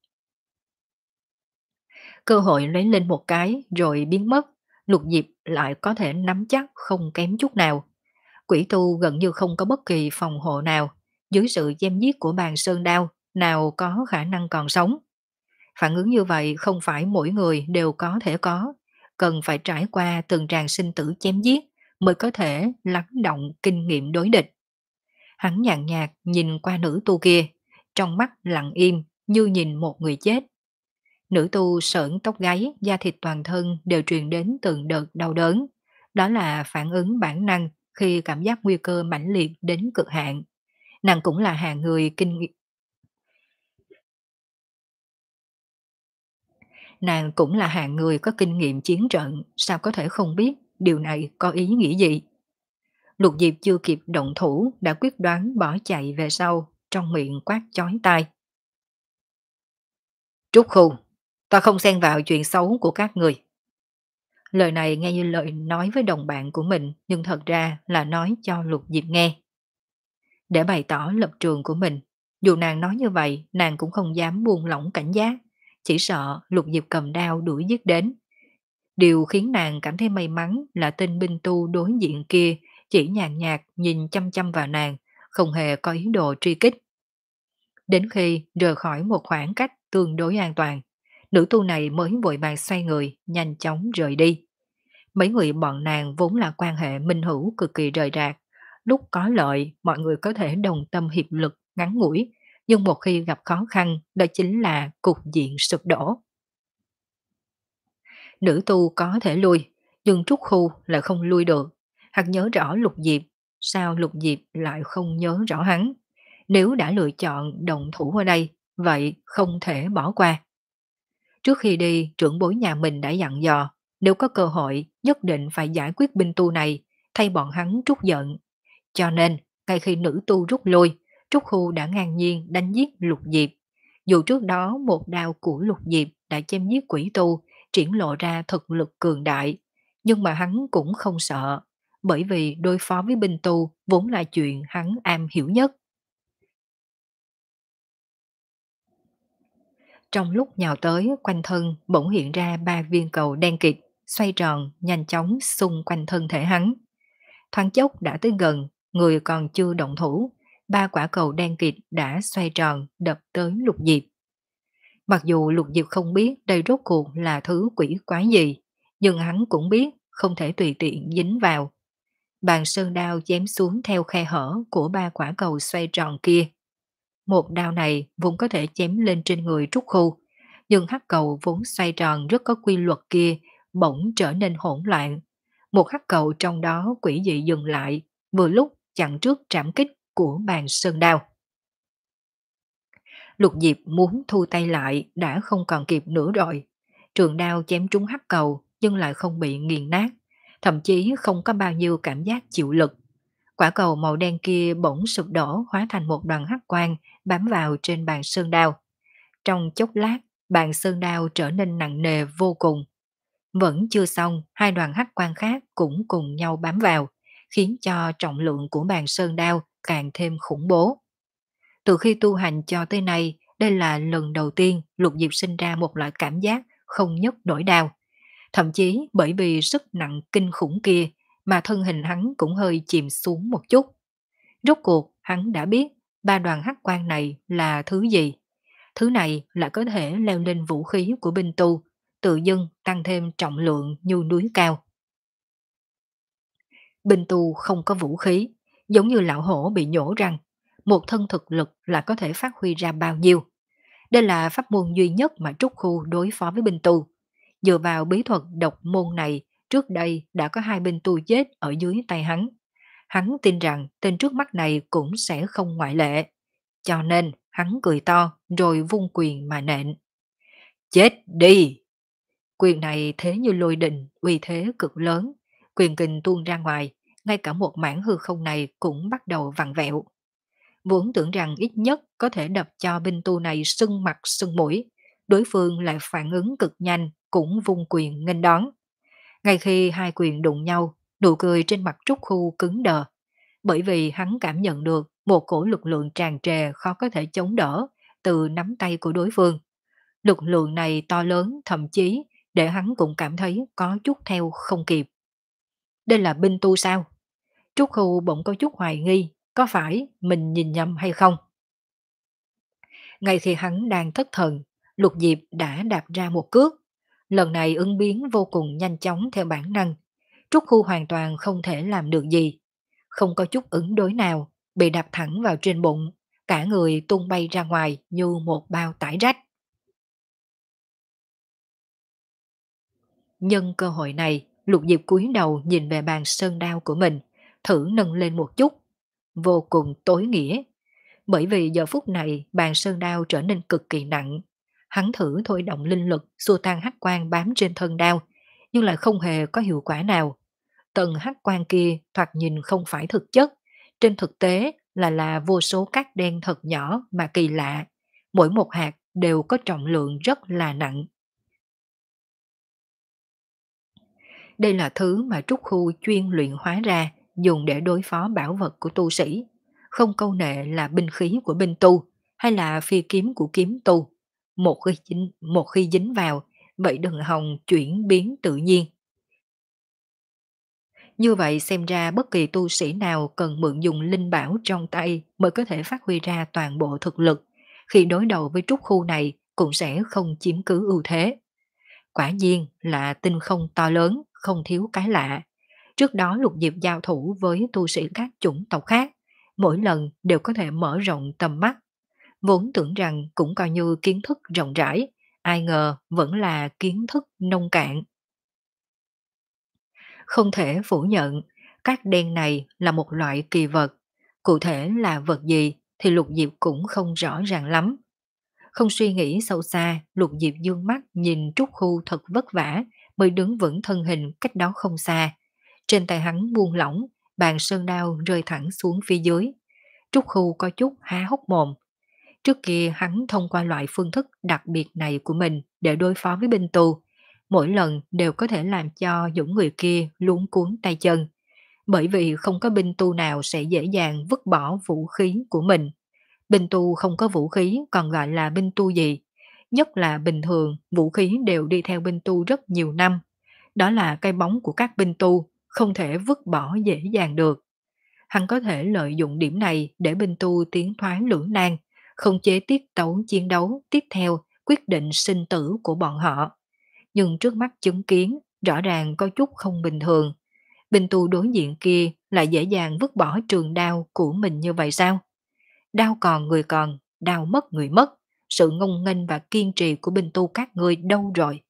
Cơ hội lấy lên một cái rồi biến mất, Lục Diệp lại có thể nắm chắc không kém chút nào. Quỷ tu gần như không có bất kỳ phòng hộ nào, dưới sự giam giết của bàn sơn đao, nào có khả năng còn sống. Phản ứng như vậy không phải mỗi người đều có thể có, cần phải trải qua từng tràng sinh tử chém giết mới có thể lắng động kinh nghiệm đối địch. Hắn nhàn nhạt nhìn qua nữ tu kia, trong mắt lặng im như nhìn một người chết. Nữ tu sởn tóc gáy, da thịt toàn thân đều truyền đến từng đợt đau đớn. Đó là phản ứng bản năng khi cảm giác nguy cơ mãnh liệt đến cực hạn. Nàng cũng là hạng người kinh nghiệm Nàng cũng là hạng người có kinh nghiệm chiến trận, sao có thể không biết điều này có ý nghĩa gì. Lục Diệp chưa kịp động thủ đã quyết đoán bỏ chạy về sau, trong miệng quát chói tai. Trúc Khu, ta không xen vào chuyện xấu của các người. Lời này nghe như lời nói với đồng bạn của mình, nhưng thật ra là nói cho Lục Diệp nghe. Để bày tỏ lập trường của mình, dù nàng nói như vậy, nàng cũng không dám buông lỏng cảnh giác, chỉ sợ Lục Diệp cầm đao đuổi giết đến. Điều khiến nàng cảm thấy may mắn là tên binh tu đối diện kia chỉ nhàn nhạt nhìn chăm chăm vào nàng, không hề có ý đồ truy kích. Đến khi rời khỏi một khoảng cách tương đối an toàn, nữ tu này mới vội vàng xoay người, nhanh chóng rời đi. Mấy người bọn nàng vốn là quan hệ minh hữu cực kỳ rời rạc. Lúc có lợi, mọi người có thể đồng tâm hiệp lực ngắn ngủi, nhưng một khi gặp khó khăn, đó chính là cục diện sụp đổ. Nữ tu có thể lui, nhưng Trúc Khu lại không lui được. Hắn nhớ rõ Lục Diệp, sao Lục Diệp lại không nhớ rõ hắn? Nếu đã lựa chọn động thủ ở đây, vậy không thể bỏ qua. Trước khi đi, trưởng bối nhà mình đã dặn dò, nếu có cơ hội, nhất định phải giải quyết binh tu này, thay bọn hắn trút giận. Cho nên, ngay khi nữ tu rút lui, Trúc Khu đã ngang nhiên đánh giết Lục Diệp. Dù trước đó một đao của Lục Diệp đã chém giết quỷ tu, triển lộ ra thực lực cường đại, nhưng mà hắn cũng không sợ, bởi vì đối phó với binh tu vốn là chuyện hắn am hiểu nhất. Trong lúc nhào tới, quanh thân bỗng hiện ra ba viên cầu đen kịt, xoay tròn, nhanh chóng xung quanh thân thể hắn. Thoáng chốc đã tới gần, người còn chưa động thủ, ba quả cầu đen kịt đã xoay tròn đập tới Lục Diệp. Mặc dù Lục Diệp không biết đây rốt cuộc là thứ quỷ quái gì, nhưng hắn cũng biết không thể tùy tiện dính vào. Bàn sơn đao chém xuống theo khe hở của ba quả cầu xoay tròn kia. Một đao này vốn có thể chém lên trên người Trúc Khu, nhưng hắc cầu vốn xoay tròn rất có quy luật kia bỗng trở nên hỗn loạn. Một hắc cầu trong đó quỷ dị dừng lại, vừa lúc chặn trước trảm kích của bàn sơn đao. Lục Diệp muốn thu tay lại đã không còn kịp nữa rồi. Trường đao chém trúng hắc cầu nhưng lại không bị nghiền nát, thậm chí không có bao nhiêu cảm giác chịu lực. Quả cầu màu đen kia bỗng sụp đổ hóa thành một đoàn hắc quang bám vào trên bàn sơn đao. Trong chốc lát, bàn sơn đao trở nên nặng nề vô cùng. Vẫn chưa xong, hai đoàn hắc quang khác cũng cùng nhau bám vào, khiến cho trọng lượng của bàn sơn đao càng thêm khủng bố. Từ khi tu hành cho tới nay, đây là lần đầu tiên Lục Diệp sinh ra một loại cảm giác không nhấc nổi đao. Thậm chí bởi vì sức nặng kinh khủng kia mà thân hình hắn cũng hơi chìm xuống một chút. Rốt cuộc hắn đã biết ba đoàn hắc quang này là thứ gì. Thứ này là có thể leo lên vũ khí của binh tu, tự dưng tăng thêm trọng lượng như núi cao. Binh tu không có vũ khí, giống như lão hổ bị nhổ răng, một thân thực lực là có thể phát huy ra bao nhiêu. Đây là pháp môn duy nhất mà Trúc Khu đối phó với binh tu. Dựa vào bí thuật độc môn này, trước đây đã có hai binh tu chết ở dưới tay hắn. Hắn tin rằng tên trước mắt này cũng sẽ không ngoại lệ. Cho nên hắn cười to rồi vung quyền mà nện. Chết đi! Quyền này thế như lôi đình, uy thế cực lớn. Quyền kình tuôn ra ngoài, ngay cả một mảng hư không này cũng bắt đầu vặn vẹo. Vốn tưởng rằng ít nhất có thể đập cho binh tu này sưng mặt sưng mũi. Đối phương lại phản ứng cực nhanh, cũng vung quyền nghênh đón. Ngay khi hai quyền đụng nhau, nụ cười trên mặt Trúc Khu cứng đờ. Bởi vì hắn cảm nhận được một cổ lực lượng tràn trề khó có thể chống đỡ từ nắm tay của đối phương. Lực lượng này to lớn thậm chí để hắn cũng cảm thấy có chút theo không kịp. Đây là binh tu sao? Trúc Khu bỗng có chút hoài nghi, có phải mình nhìn nhầm hay không? Ngay khi hắn đang thất thần, Lục Diệp đã đạp ra một cước. Lần này ứng biến vô cùng nhanh chóng theo bản năng. Trúc Khu hoàn toàn không thể làm được gì. Không có chút ứng đối nào, bị đạp thẳng vào trên bụng, cả người tung bay ra ngoài như một bao tải rách. Nhân cơ hội này, Lục Diệp cúi đầu nhìn về bàn sơn đao của mình, thử nâng lên một chút. Vô cùng tối nghĩa. Bởi vì giờ phút này bàn sơn đao trở nên cực kỳ nặng. Hắn thử thôi động linh lực xua tan hắc quang bám trên thân đao, nhưng lại không hề có hiệu quả nào. Tầng hắc quang kia thoạt nhìn không phải thực chất, trên thực tế là là vô số cát đen thật nhỏ mà kỳ lạ. Mỗi một hạt đều có trọng lượng rất là nặng. Đây là thứ mà Trúc Khu chuyên luyện hóa ra, dùng để đối phó bảo vật của tu sĩ. Không câu nệ là binh khí của binh tu, hay là phi kiếm của kiếm tu. Một khi dính, một khi dính vào, vậy đừng hòng chuyển biến tự nhiên. Như vậy xem ra bất kỳ tu sĩ nào cần mượn dùng linh bảo trong tay mới có thể phát huy ra toàn bộ thực lực. Khi đối đầu với Trúc Khu này cũng sẽ không chiếm cứ ưu thế. Quả nhiên là tinh không to lớn, không thiếu cái lạ. Trước đó Lục Diệp giao thủ với tu sĩ các chủng tộc khác, mỗi lần đều có thể mở rộng tầm mắt. Vốn tưởng rằng cũng coi như kiến thức rộng rãi, ai ngờ vẫn là kiến thức nông cạn. Không thể phủ nhận, các đen này là một loại kỳ vật. Cụ thể là vật gì thì Lục Diệp cũng không rõ ràng lắm. Không suy nghĩ sâu xa, Lục Diệp dương mắt nhìn Trúc Khu thật vất vả mới đứng vững thân hình cách đó không xa. Trên tay hắn buông lỏng, bàn sơn đao rơi thẳng xuống phía dưới. Trúc Khu có chút há hốc mồm. Trước kia hắn thông qua loại phương thức đặc biệt này của mình để đối phó với binh tù. Mỗi lần đều có thể làm cho những người kia luống cuốn tay chân. Bởi vì không có binh tu nào sẽ dễ dàng vứt bỏ vũ khí của mình. Binh tu không có vũ khí còn gọi là binh tu gì? Nhất là bình thường, vũ khí đều đi theo binh tu rất nhiều năm. Đó là cái bóng của các binh tu, không thể vứt bỏ dễ dàng được. Hắn có thể lợi dụng điểm này để binh tu tiến thoái lưỡng nan, không chế tiết tấu chiến đấu tiếp theo quyết định sinh tử của bọn họ. Nhưng trước mắt chứng kiến, rõ ràng có chút không bình thường. Binh tu đối diện kia lại dễ dàng vứt bỏ trường đao của mình như vậy sao? Đao còn người còn, đao mất người mất. Sự ngông nghênh và kiên trì của binh tu các ngươi đâu rồi?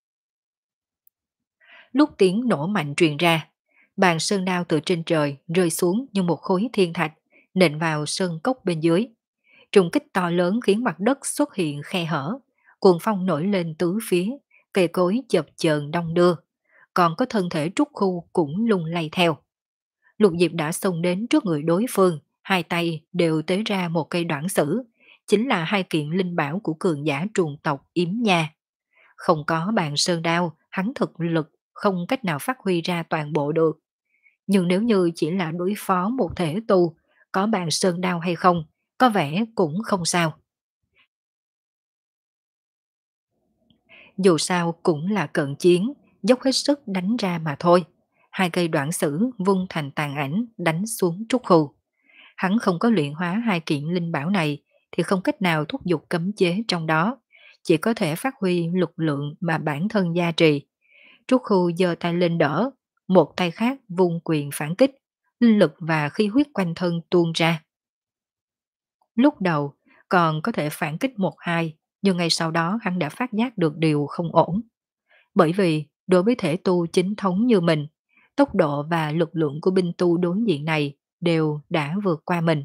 Lúc tiếng nổ mạnh truyền ra, bàn sơn đao từ trên trời rơi xuống như một khối thiên thạch, nện vào sơn cốc bên dưới. Trùng kích to lớn khiến mặt đất xuất hiện khe hở, cuồng phong nổi lên tứ phía, cây cối chập chờn đong đưa, còn có thân thể Trúc Khu cũng lung lay theo. Lục Diệp đã xông đến trước người đối phương, hai tay đều tế ra một cây đoạn sử, chính là hai kiện linh bảo của cường giả trùng tộc Yếm Nha. Không có bàn sơn đao, hắn thực lực không cách nào phát huy ra toàn bộ được. Nhưng nếu như chỉ là đối phó một thể tu, có bàn sơn đao hay không, có vẻ cũng không sao. Dù sao cũng là cận chiến, dốc hết sức đánh ra mà thôi. Hai cây đoạn sử vung thành tàn ảnh đánh xuống Trúc Khu. Hắn không có luyện hóa hai kiện linh bảo này thì không cách nào thúc giục cấm chế trong đó, chỉ có thể phát huy lực lượng mà bản thân gia trì. Trúc Khu giơ tay lên đỡ, một tay khác vung quyền phản kích, linh lực và khí huyết quanh thân tuôn ra. Lúc đầu còn có thể phản kích một hai, nhưng ngay sau đó hắn đã phát giác được điều không ổn. Bởi vì đối với thể tu chính thống như mình, tốc độ và lực lượng của binh tu đối diện này đều đã vượt qua mình.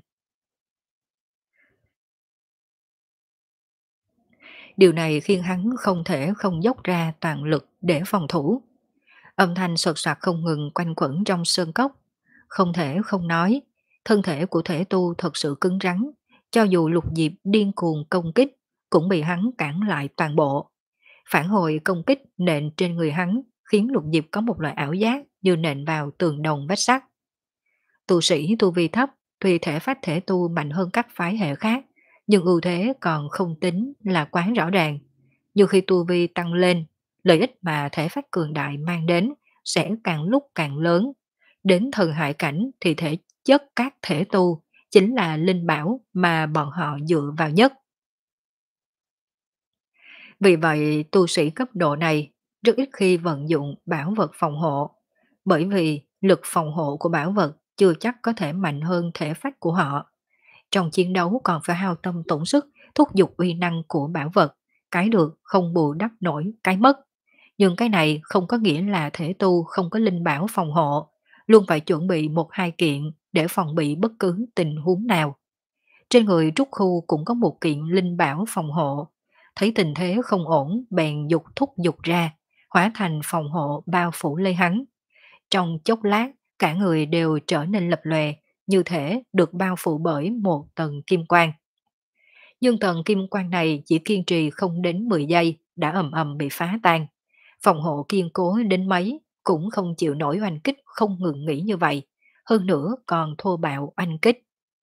Điều này khiến hắn không thể không dốc ra toàn lực để phòng thủ. Âm thanh sột soạt không ngừng quanh quẩn trong sơn cốc. Không thể không nói, thân thể của thể tu thật sự cứng rắn, cho dù lục diệp điên cuồng công kích, cũng bị hắn cản lại toàn bộ. Phản hồi công kích nện trên người hắn, khiến lục diệp có một loại ảo giác như nện vào tường đồng vách sắt. Tu sĩ tu vi thấp, tuy thể phách thể tu mạnh hơn các phái hệ khác, nhưng ưu thế còn không tính là quá rõ ràng. Dù khi tu vi tăng lên, lợi ích mà thể phách cường đại mang đến sẽ càng lúc càng lớn. Đến thần hải cảnh thì thể chất các thể tu chính là linh bảo mà bọn họ dựa vào nhất. Vì vậy, tu sĩ cấp độ này rất ít khi vận dụng bảo vật phòng hộ, bởi vì lực phòng hộ của bảo vật chưa chắc có thể mạnh hơn thể phách của họ. Trong chiến đấu còn phải hao tâm tổn sức thúc giục uy năng của bảo vật, cái được không bù đắp nổi cái mất. Nhưng cái này không có nghĩa là thể tu không có linh bảo phòng hộ, luôn phải chuẩn bị một hai kiện để phòng bị bất cứ tình huống nào. Trên người Trúc Khu cũng có một kiện linh bảo phòng hộ, thấy tình thế không ổn bèn dục thúc dục ra, hóa thành phòng hộ bao phủ lấy hắn. Trong chốc lát, cả người đều trở nên lập lòe, như thể được bao phủ bởi một tầng kim quang. Nhưng tầng kim quang này chỉ kiên trì không đến mười giây đã ầm ầm bị phá tan. Phòng hộ kiên cố đến mấy cũng không chịu nổi oanh kích không ngừng nghỉ như vậy, hơn nữa còn thô bạo oanh kích.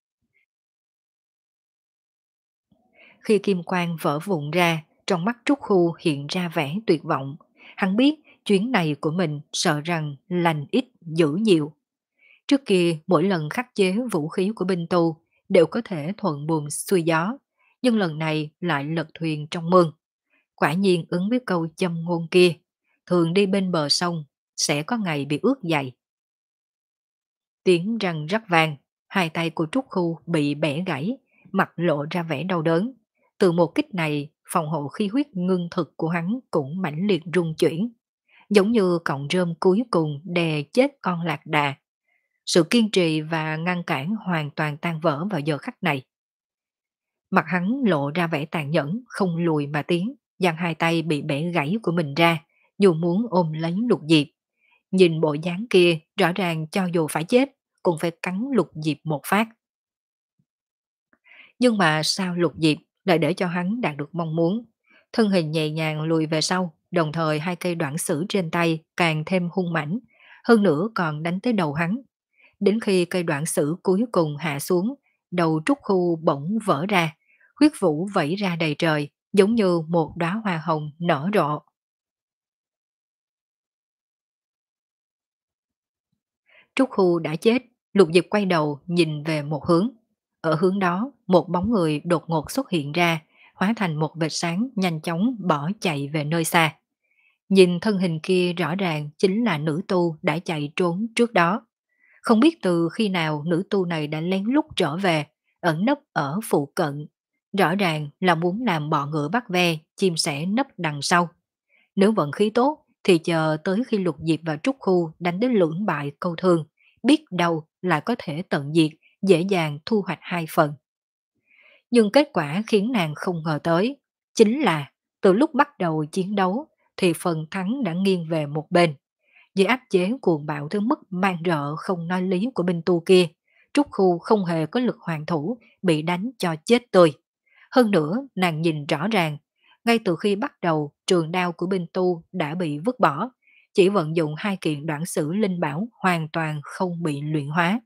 Khi kim quang vỡ vụn ra, trong mắt Trúc Khu hiện ra vẻ tuyệt vọng. Hắn biết chuyến này của mình sợ rằng lành ít dữ nhiều. Trước kia mỗi lần khắc chế vũ khí của binh tu đều có thể thuận buồm xuôi gió, nhưng lần này lại lật thuyền trong mương. Quả nhiên ứng với câu châm ngôn kia, thường đi bên bờ sông, sẽ có ngày bị ướt dày. Tiếng răng rắc vang, hai tay của Trúc Khu bị bẻ gãy, mặt lộ ra vẻ đau đớn. Từ một kích này, phòng hộ khí huyết ngưng thực của hắn cũng mãnh liệt rung chuyển, giống như cọng rơm cuối cùng đè chết con lạc đà. Sự kiên trì và ngăn cản hoàn toàn tan vỡ vào giờ khắc này. Mặt hắn lộ ra vẻ tàn nhẫn, không lùi mà tiến, giang hai tay bị bẻ gãy của mình ra, dù muốn ôm lấy lục diệp. Nhìn bộ dáng kia, rõ ràng cho dù phải chết, cũng phải cắn lục diệp một phát. Nhưng mà sao lục diệp lại để cho hắn đạt được mong muốn? Thân hình nhẹ nhàng lùi về sau, đồng thời hai cây đoạn sử trên tay càng thêm hung mãnh, hơn nữa còn đánh tới đầu hắn. Đến khi cây đoạn sử cuối cùng hạ xuống, đầu Trúc Khu bỗng vỡ ra, huyết vũ vẩy ra đầy trời, giống như một đóa hoa hồng nở rộ. Trúc Khu đã chết, Lục Diệp quay đầu nhìn về một hướng. Ở hướng đó, một bóng người đột ngột xuất hiện ra, hóa thành một vệt sáng nhanh chóng bỏ chạy về nơi xa. Nhìn thân hình kia rõ ràng chính là nữ tu đã chạy trốn trước đó. Không biết từ khi nào nữ tu này đã lén lút trở về, ẩn nấp ở phụ cận. Rõ ràng là muốn làm bọ ngựa bắt ve, chim sẻ nấp đằng sau. Nếu vận khí tốt thì chờ tới khi Lục Diệp và Trúc Khu đánh đến lưỡng bại câu thương, biết đâu lại có thể tận diệt, dễ dàng thu hoạch hai phần. Nhưng kết quả khiến nàng không ngờ tới, chính là từ lúc bắt đầu chiến đấu thì phần thắng đã nghiêng về một bên. Dưới áp chế cuồng bạo tới mức mang rợ không nói lý của binh tu kia, Trúc Khu không hề có lực hoàn thủ, bị đánh cho chết tươi. Hơn nữa, nàng nhìn rõ ràng, ngay từ khi bắt đầu trường đao của binh tu đã bị vứt bỏ, chỉ vận dụng hai kiện đoạn sử linh bảo hoàn toàn không bị luyện hóa.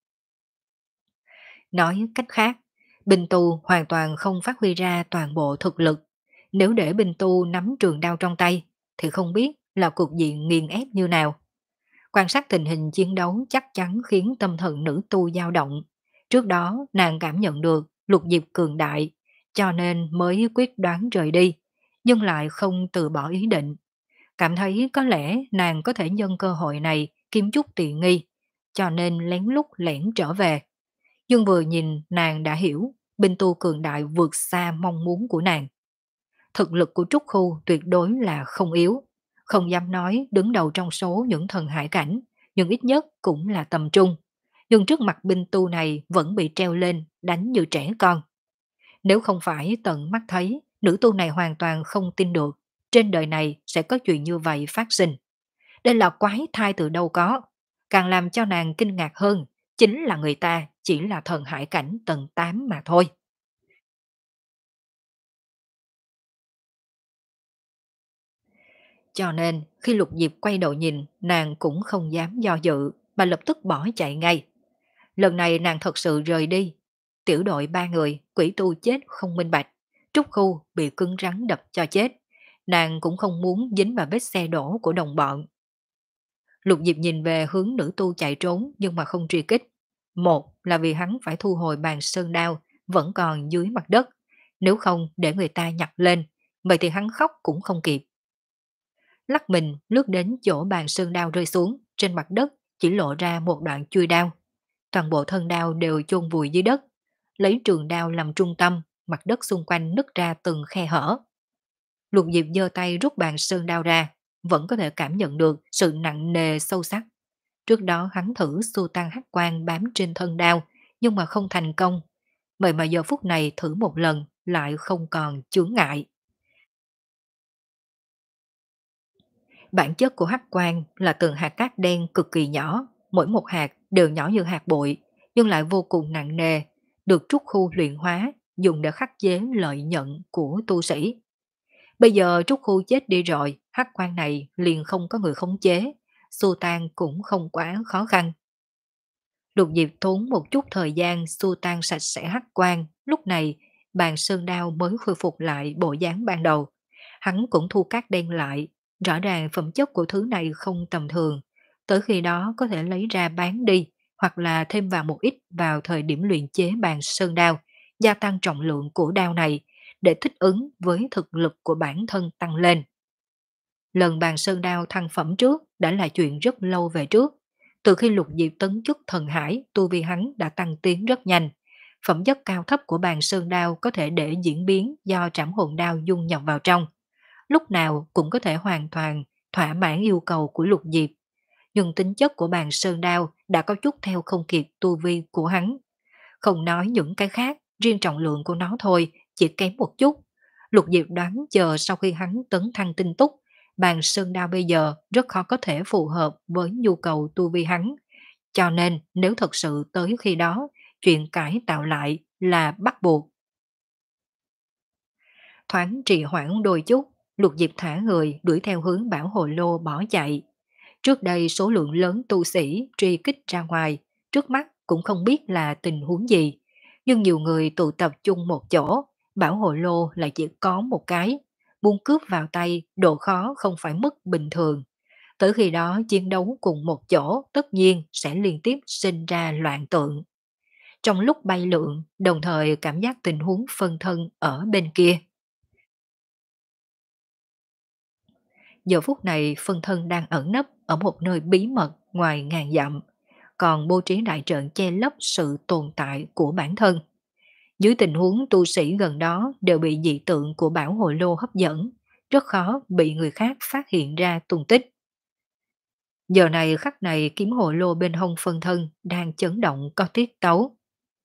Nói cách khác, binh tu hoàn toàn không phát huy ra toàn bộ thực lực. Nếu để binh tu nắm trường đao trong tay, thì không biết là cục diện nghiền ép như nào. Quan sát tình hình chiến đấu chắc chắn khiến tâm thần nữ tu dao động. Trước đó nàng cảm nhận được Lục Diệp cường đại, cho nên mới quyết đoán rời đi, nhưng lại không từ bỏ ý định. Cảm thấy có lẽ nàng có thể nhân cơ hội này kiếm chút tiện nghi, cho nên lén lút lẻn trở về. Nhưng vừa nhìn nàng đã hiểu, binh tu cường đại vượt xa mong muốn của nàng. Thực lực của Trúc Khu tuyệt đối là không yếu, không dám nói đứng đầu trong số những thần hải cảnh, nhưng ít nhất cũng là tầm trung. Nhưng trước mặt binh tu này vẫn bị treo lên, đánh như trẻ con. Nếu không phải tận mắt thấy, nữ tu này hoàn toàn không tin được, trên đời này sẽ có chuyện như vậy phát sinh. Đây là quái thai từ đâu có. Càng làm cho nàng kinh ngạc hơn, chính là người ta chỉ là thần hải cảnh tầng tám mà thôi. Cho nên, khi Lục Diệp quay đầu nhìn, nàng cũng không dám do dự, mà lập tức bỏ chạy ngay. Lần này nàng thật sự rời đi. Tiểu đội ba người, quỷ tu chết không minh bạch. Trúc Khu bị cứng rắn đập cho chết. Nàng cũng không muốn dính vào vết xe đổ của đồng bọn. Lục Diệp nhìn về hướng nữ tu chạy trốn nhưng mà không truy kích. Một là vì hắn phải thu hồi bàn sơn đao vẫn còn dưới mặt đất. Nếu không để người ta nhặt lên, vậy thì hắn khóc cũng không kịp. Lắc mình lướt đến chỗ bàn sơn đao rơi xuống, trên mặt đất chỉ lộ ra một đoạn chui đao. Toàn bộ thân đao đều chôn vùi dưới đất, lấy trường đao làm trung tâm, mặt đất xung quanh nứt ra từng khe hở. Lục Diệp giơ tay rút bàn sơn đao ra, vẫn có thể cảm nhận được sự nặng nề sâu sắc. Trước đó hắn thử xua tan hắc quang bám trên thân đao, nhưng mà không thành công. Vậy mà giờ phút này thử một lần lại không còn chướng ngại. Bản chất của hắc quang là từng hạt cát đen cực kỳ nhỏ, mỗi một hạt đều nhỏ như hạt bụi, nhưng lại vô cùng nặng nề, được Trúc Khu luyện hóa, dùng để khắc chế lợi nhận của tu sĩ. Bây giờ Trúc Khu chết đi rồi, hắc quang này liền không có người khống chế, xua tan cũng không quá khó khăn. Lục Diệp tốn một chút thời gian xua tan sạch sẽ hắc quang, lúc này bàn sơn đao mới khôi phục lại bộ dáng ban đầu. Hắn cũng thu cát đen lại, rõ ràng phẩm chất của thứ này không tầm thường, tới khi đó có thể lấy ra bán đi, hoặc là thêm vào một ít vào thời điểm luyện chế bàn sơn đao, gia tăng trọng lượng của đao này, để thích ứng với thực lực của bản thân tăng lên. Lần bàn sơn đao thăng phẩm trước đã là chuyện rất lâu về trước. Từ khi Lục Diệp tấn chức thần hải, tu vi hắn đã tăng tiến rất nhanh. Phẩm chất cao thấp của bàn sơn đao có thể để diễn biến do trảm hồn đao dung nhập vào trong. Lúc nào cũng có thể hoàn toàn thỏa mãn yêu cầu của Lục Diệp. Nhưng tính chất của bàn sơn đao đã có chút theo không kịp tu vi của hắn. Không nói những cái khác, riêng trọng lượng của nó thôi, chỉ kém một chút. Lục Diệp đoán chờ sau khi hắn tấn thăng tinh túc, bàn sơn đao bây giờ rất khó có thể phù hợp với nhu cầu tu vi hắn. Cho nên nếu thật sự tới khi đó, chuyện cải tạo lại là bắt buộc. Thoáng trì hoãn đôi chút, Lục Diệp thả người đuổi theo hướng bảo hồ lô bỏ chạy. Trước đây số lượng lớn tu sĩ truy kích ra ngoài, trước mắt cũng không biết là tình huống gì. Nhưng nhiều người tụ tập chung một chỗ, bảo hộ lô lại chỉ có một cái. Muốn cướp vào tay, độ khó không phải mức bình thường. Tới khi đó chiến đấu cùng một chỗ tất nhiên sẽ liên tiếp sinh ra loạn tượng. Trong lúc bay lượn, đồng thời cảm giác tình huống phân thân ở bên kia. Giờ phút này phân thân đang ẩn nấp ở một nơi bí mật ngoài ngàn dặm, còn bố trí đại trận che lấp sự tồn tại của bản thân. Dưới tình huống tu sĩ gần đó đều bị dị tượng của bảo hộ lô hấp dẫn, rất khó bị người khác phát hiện ra tung tích. Giờ này khắc này kiếm hộ lô bên hông phân thân đang chấn động có tiết tấu.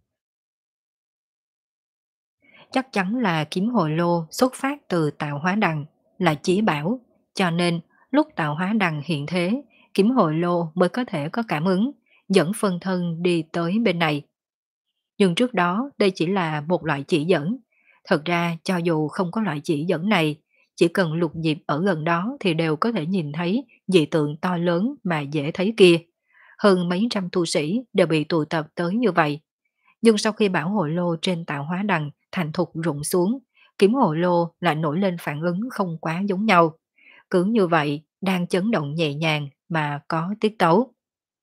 Chắc chắn là kiếm hộ lô xuất phát từ tạo hóa đằng, là chí bảo, cho nên lúc tạo hóa đằng hiện thế, kiếm hộ lô mới có thể có cảm ứng, dẫn phân thân đi tới bên này. Nhưng trước đó đây chỉ là một loại chỉ dẫn. Thật ra cho dù không có loại chỉ dẫn này, chỉ cần Lục Diệp ở gần đó thì đều có thể nhìn thấy dị tượng to lớn mà dễ thấy kia. Hơn mấy trăm tu sĩ đều bị tụ tập tới như vậy. Nhưng sau khi bảo hộ lô trên tạo hóa đằng thành thục rụng xuống, kiếm hộ lô lại nổi lên phản ứng không quá giống nhau. Cứ như vậy, đang chấn động nhẹ nhàng mà có tiết tấu.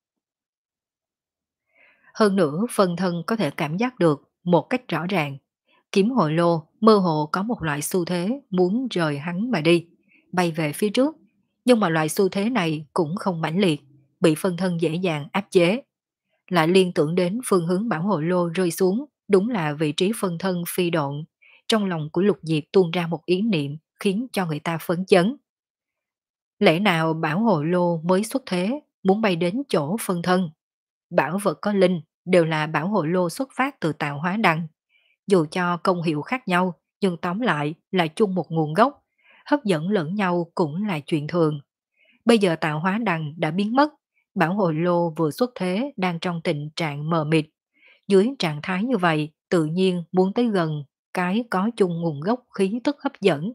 Hơn nữa, phân thân có thể cảm giác được một cách rõ ràng. Kiếm Hội Lô mơ hồ có một loại xu thế muốn rời hắn mà đi, bay về phía trước. Nhưng mà loại xu thế này cũng không mãnh liệt, bị phân thân dễ dàng áp chế. Lại liên tưởng đến phương hướng bảo hộ lô rơi xuống, đúng là vị trí phân thân phi độn. Trong lòng của Lục Diệp tuôn ra một ý niệm khiến cho người ta phấn chấn. Lẽ nào bảo hộ lô mới xuất thế, muốn bay đến chỗ phân thân? Bảo vật có linh đều là bảo hộ lô xuất phát từ tạo hóa đằng. Dù cho công hiệu khác nhau, nhưng tóm lại là chung một nguồn gốc. Hấp dẫn lẫn nhau cũng là chuyện thường. Bây giờ tạo hóa đằng đã biến mất, bảo hộ lô vừa xuất thế đang trong tình trạng mờ mịt. Dưới trạng thái như vậy, tự nhiên muốn tới gần cái có chung nguồn gốc khí tức hấp dẫn.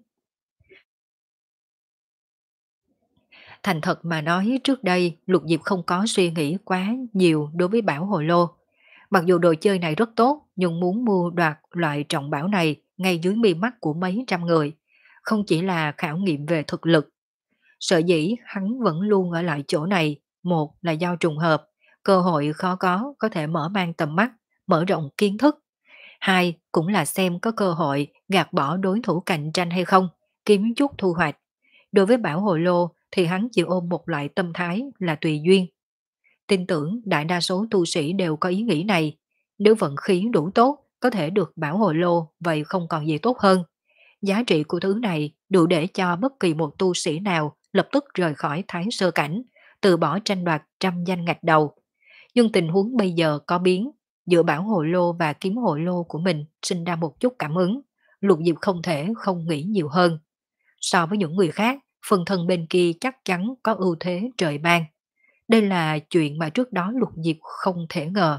Thành thật mà nói, trước đây Lục Diệp không có suy nghĩ quá nhiều đối với bảo hộ lô. Mặc dù đồ chơi này rất tốt, nhưng muốn mua đoạt loại trọng bảo này ngay dưới mi mắt của mấy trăm người, không chỉ là khảo nghiệm về thực lực. Sở dĩ hắn vẫn luôn ở lại chỗ này, một là do trùng hợp, cơ hội khó có có thể mở mang tầm mắt, mở rộng kiến thức. Hai cũng là xem có cơ hội gạt bỏ đối thủ cạnh tranh hay không, kiếm chút thu hoạch. Đối với Bảo Hồ Lô thì hắn chỉ ôm một loại tâm thái là tùy duyên. Tin tưởng đại đa số tu sĩ đều có ý nghĩ này. Nếu vận khí đủ tốt, có thể được Bảo Hồ Lô, vậy không còn gì tốt hơn. Giá trị của thứ này đủ để cho bất kỳ một tu sĩ nào lập tức rời khỏi thái sơ cảnh, từ bỏ tranh đoạt trăm danh ngạch đầu. Nhưng tình huống bây giờ có biến, giữa bảo hộ lô và kiếm hộ lô của mình sinh ra một chút cảm ứng. Lục Diệp không thể không nghĩ nhiều hơn. So với những người khác, phần thân bên kia chắc chắn có ưu thế trời ban. Đây là chuyện mà trước đó Lục Diệp không thể ngờ.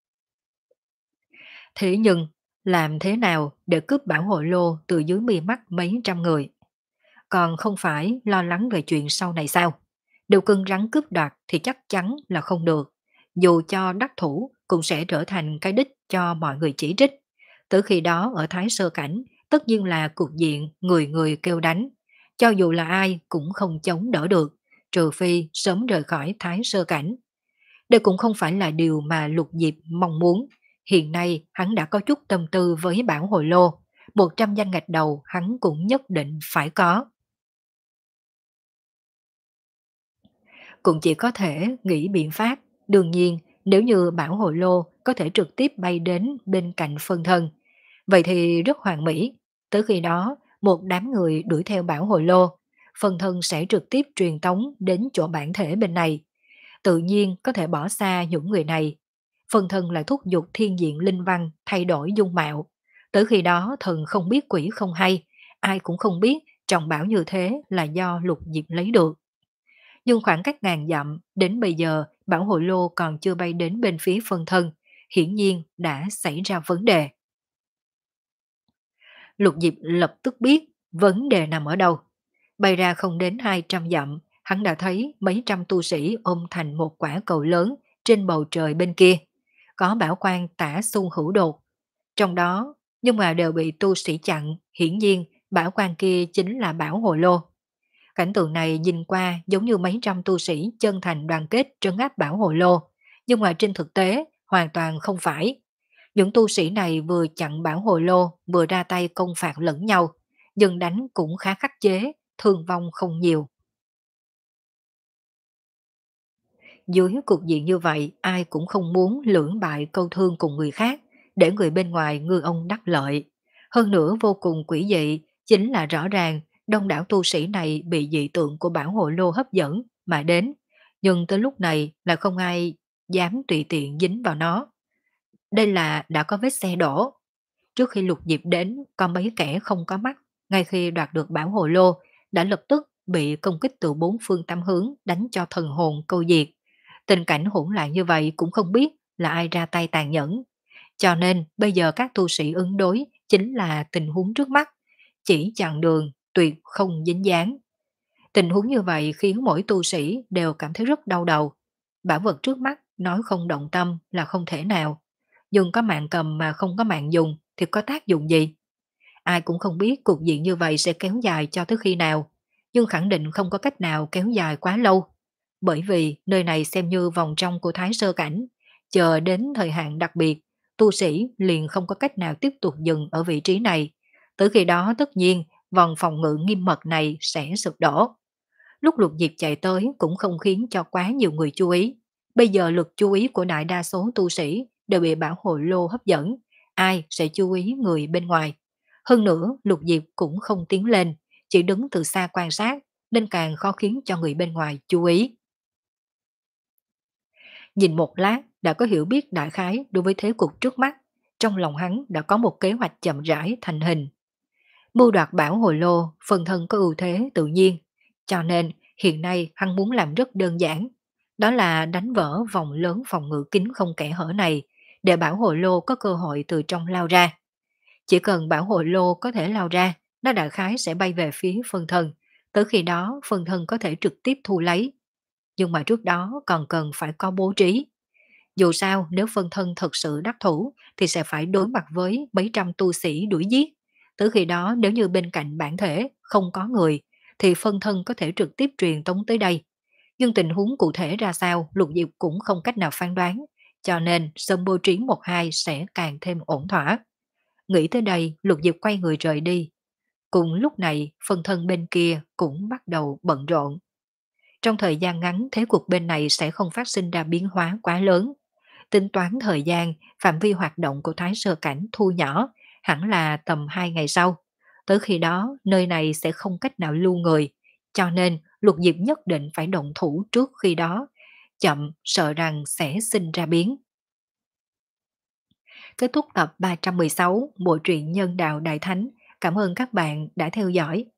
Thế nhưng, làm thế nào để cướp bảo hộ lô từ dưới mi mắt mấy trăm người? Còn không phải lo lắng về chuyện sau này sao? Đều cưng rắn cướp đoạt thì chắc chắn là không được. Dù cho đắc thủ cũng sẽ trở thành cái đích cho mọi người chỉ trích. Từ khi đó ở Thái Sơ Cảnh, tất nhiên là cuộc diện người người kêu đánh. Cho dù là ai cũng không chống đỡ được, trừ phi sớm rời khỏi Thái Sơ Cảnh. Đây cũng không phải là điều mà Lục Diệp mong muốn. Hiện nay hắn đã có chút tâm tư với Bảo Hồi Lô. Một trăm danh ngạch đầu hắn cũng nhất định phải có. Cũng chỉ có thể nghĩ biện pháp. Đương nhiên, nếu như Bảo Hồi Lô có thể trực tiếp bay đến bên cạnh phân thân, vậy thì rất hoàn mỹ. Tới khi đó, một đám người đuổi theo Bảo Hồi Lô, phân thân sẽ trực tiếp truyền tống đến chỗ bản thể bên này. Tự nhiên có thể bỏ xa những người này. Phân thân lại thúc giục thiên diện linh văn thay đổi dung mạo. Tới khi đó thần không biết quỷ không hay, ai cũng không biết trọng bảo như thế là do Lục Diệp lấy được. Nhưng khoảng cách ngàn dặm, đến bây giờ bảo hộ lô còn chưa bay đến bên phía phân thân, hiển nhiên đã xảy ra vấn đề. Lục Diệp lập tức biết vấn đề nằm ở đâu. Bay ra không đến hai trăm dặm, hắn đã thấy mấy trăm tu sĩ ôm thành một quả cầu lớn trên bầu trời bên kia. Có bảo quan tả xung hữu đột. Trong đó, nhưng mà đều bị tu sĩ chặn, hiển nhiên bảo quan kia chính là bảo hộ lô. Cảnh tượng này nhìn qua giống như mấy trăm tu sĩ chân thành đoàn kết trấn áp bảo hộ lô, nhưng mà trên thực tế hoàn toàn không phải. Những tu sĩ này vừa chặn bảo hộ lô vừa ra tay công phạt lẫn nhau, nhưng đánh cũng khá khắc chế, thương vong không nhiều. Dưới cục diện như vậy, ai cũng không muốn lưỡng bại câu thương cùng người khác, để người bên ngoài ngư ông đắc lợi. Hơn nữa vô cùng quỷ dị, chính là rõ ràng đông đảo tu sĩ này bị dị tượng của bảo hộ lô hấp dẫn mà đến, nhưng tới lúc này là không ai dám tùy tiện dính vào nó. Đây là đã có vết xe đổ. Trước khi Lục Diệp đến, có mấy kẻ không có mắt, ngay khi đoạt được bảo hộ lô, đã lập tức bị công kích từ bốn phương tám hướng đánh cho thần hồn câu diệt. Tình cảnh hỗn loạn như vậy cũng không biết là ai ra tay tàn nhẫn. Cho nên bây giờ các tu sĩ ứng đối chính là tình huống trước mắt, chỉ chặn đường, tuyệt không dính dáng. Tình huống như vậy khiến mỗi tu sĩ đều cảm thấy rất đau đầu. Bảo vật trước mắt nói không động tâm là không thể nào. Dùng có mạng cầm mà không có mạng dùng thì có tác dụng gì? Ai cũng không biết cục diện như vậy sẽ kéo dài cho tới khi nào. nhưng khẳng định không có cách nào kéo dài quá lâu, bởi vì nơi này xem như vòng trong của Thái Sơ Cảnh, chờ đến thời hạn đặc biệt, tu sĩ liền không có cách nào tiếp tục dừng ở vị trí này. Tới khi đó tất nhiên, vòng phòng ngự nghiêm mật này sẽ sụp đổ. Lúc Lục Diệp chạy tới cũng không khiến cho quá nhiều người chú ý. Bây giờ lực chú ý của đại đa số tu sĩ đều bị bảo hộ lô hấp dẫn, ai sẽ chú ý người bên ngoài. Hơn nữa, Lục Diệp cũng không tiến lên, chỉ đứng từ xa quan sát, nên càng khó khiến cho người bên ngoài chú ý. Nhìn một lát đã có hiểu biết đại khái đối với thế cục trước mắt, trong lòng hắn đã có một kế hoạch chậm rãi thành hình. Mưu đoạt bảo hồi lô, phần thân có ưu thế tự nhiên, cho nên hiện nay hắn muốn làm rất đơn giản, đó là đánh vỡ vòng lớn phòng ngự kín không kẽ hở này, để bảo hồi lô có cơ hội từ trong lao ra. Chỉ cần bảo hồi lô có thể lao ra, nó đại khái sẽ bay về phía phân thân, tới khi đó phân thân có thể trực tiếp thu lấy. Nhưng mà trước đó còn cần phải có bố trí. Dù sao nếu phân thân thật sự đắc thủ thì sẽ phải đối mặt với mấy trăm tu sĩ đuổi giết. Tới khi đó nếu như bên cạnh bản thể không có người thì phân thân có thể trực tiếp truyền tống tới đây. Nhưng tình huống cụ thể ra sao Lục Diệp cũng không cách nào phán đoán, cho nên sớm bố trí một hai sẽ càng thêm ổn thỏa. Nghĩ tới đây Lục Diệp quay người rời đi. Cùng lúc này phân thân bên kia cũng bắt đầu bận rộn. Trong thời gian ngắn thế cuộc bên này sẽ không phát sinh ra biến hóa quá lớn. Tính toán thời gian, phạm vi hoạt động của Thái Sơ Cảnh thu nhỏ, hẳn là tầm hai ngày sau. Tới khi đó, nơi này sẽ không cách nào lưu người, cho nên Lục Diệp nhất định phải động thủ trước khi đó. Chậm, sợ rằng sẽ sinh ra biến. Kết thúc tập ba trăm mười sáu Bộ truyện Nhân Đạo Đại Thánh. Cảm ơn các bạn đã theo dõi.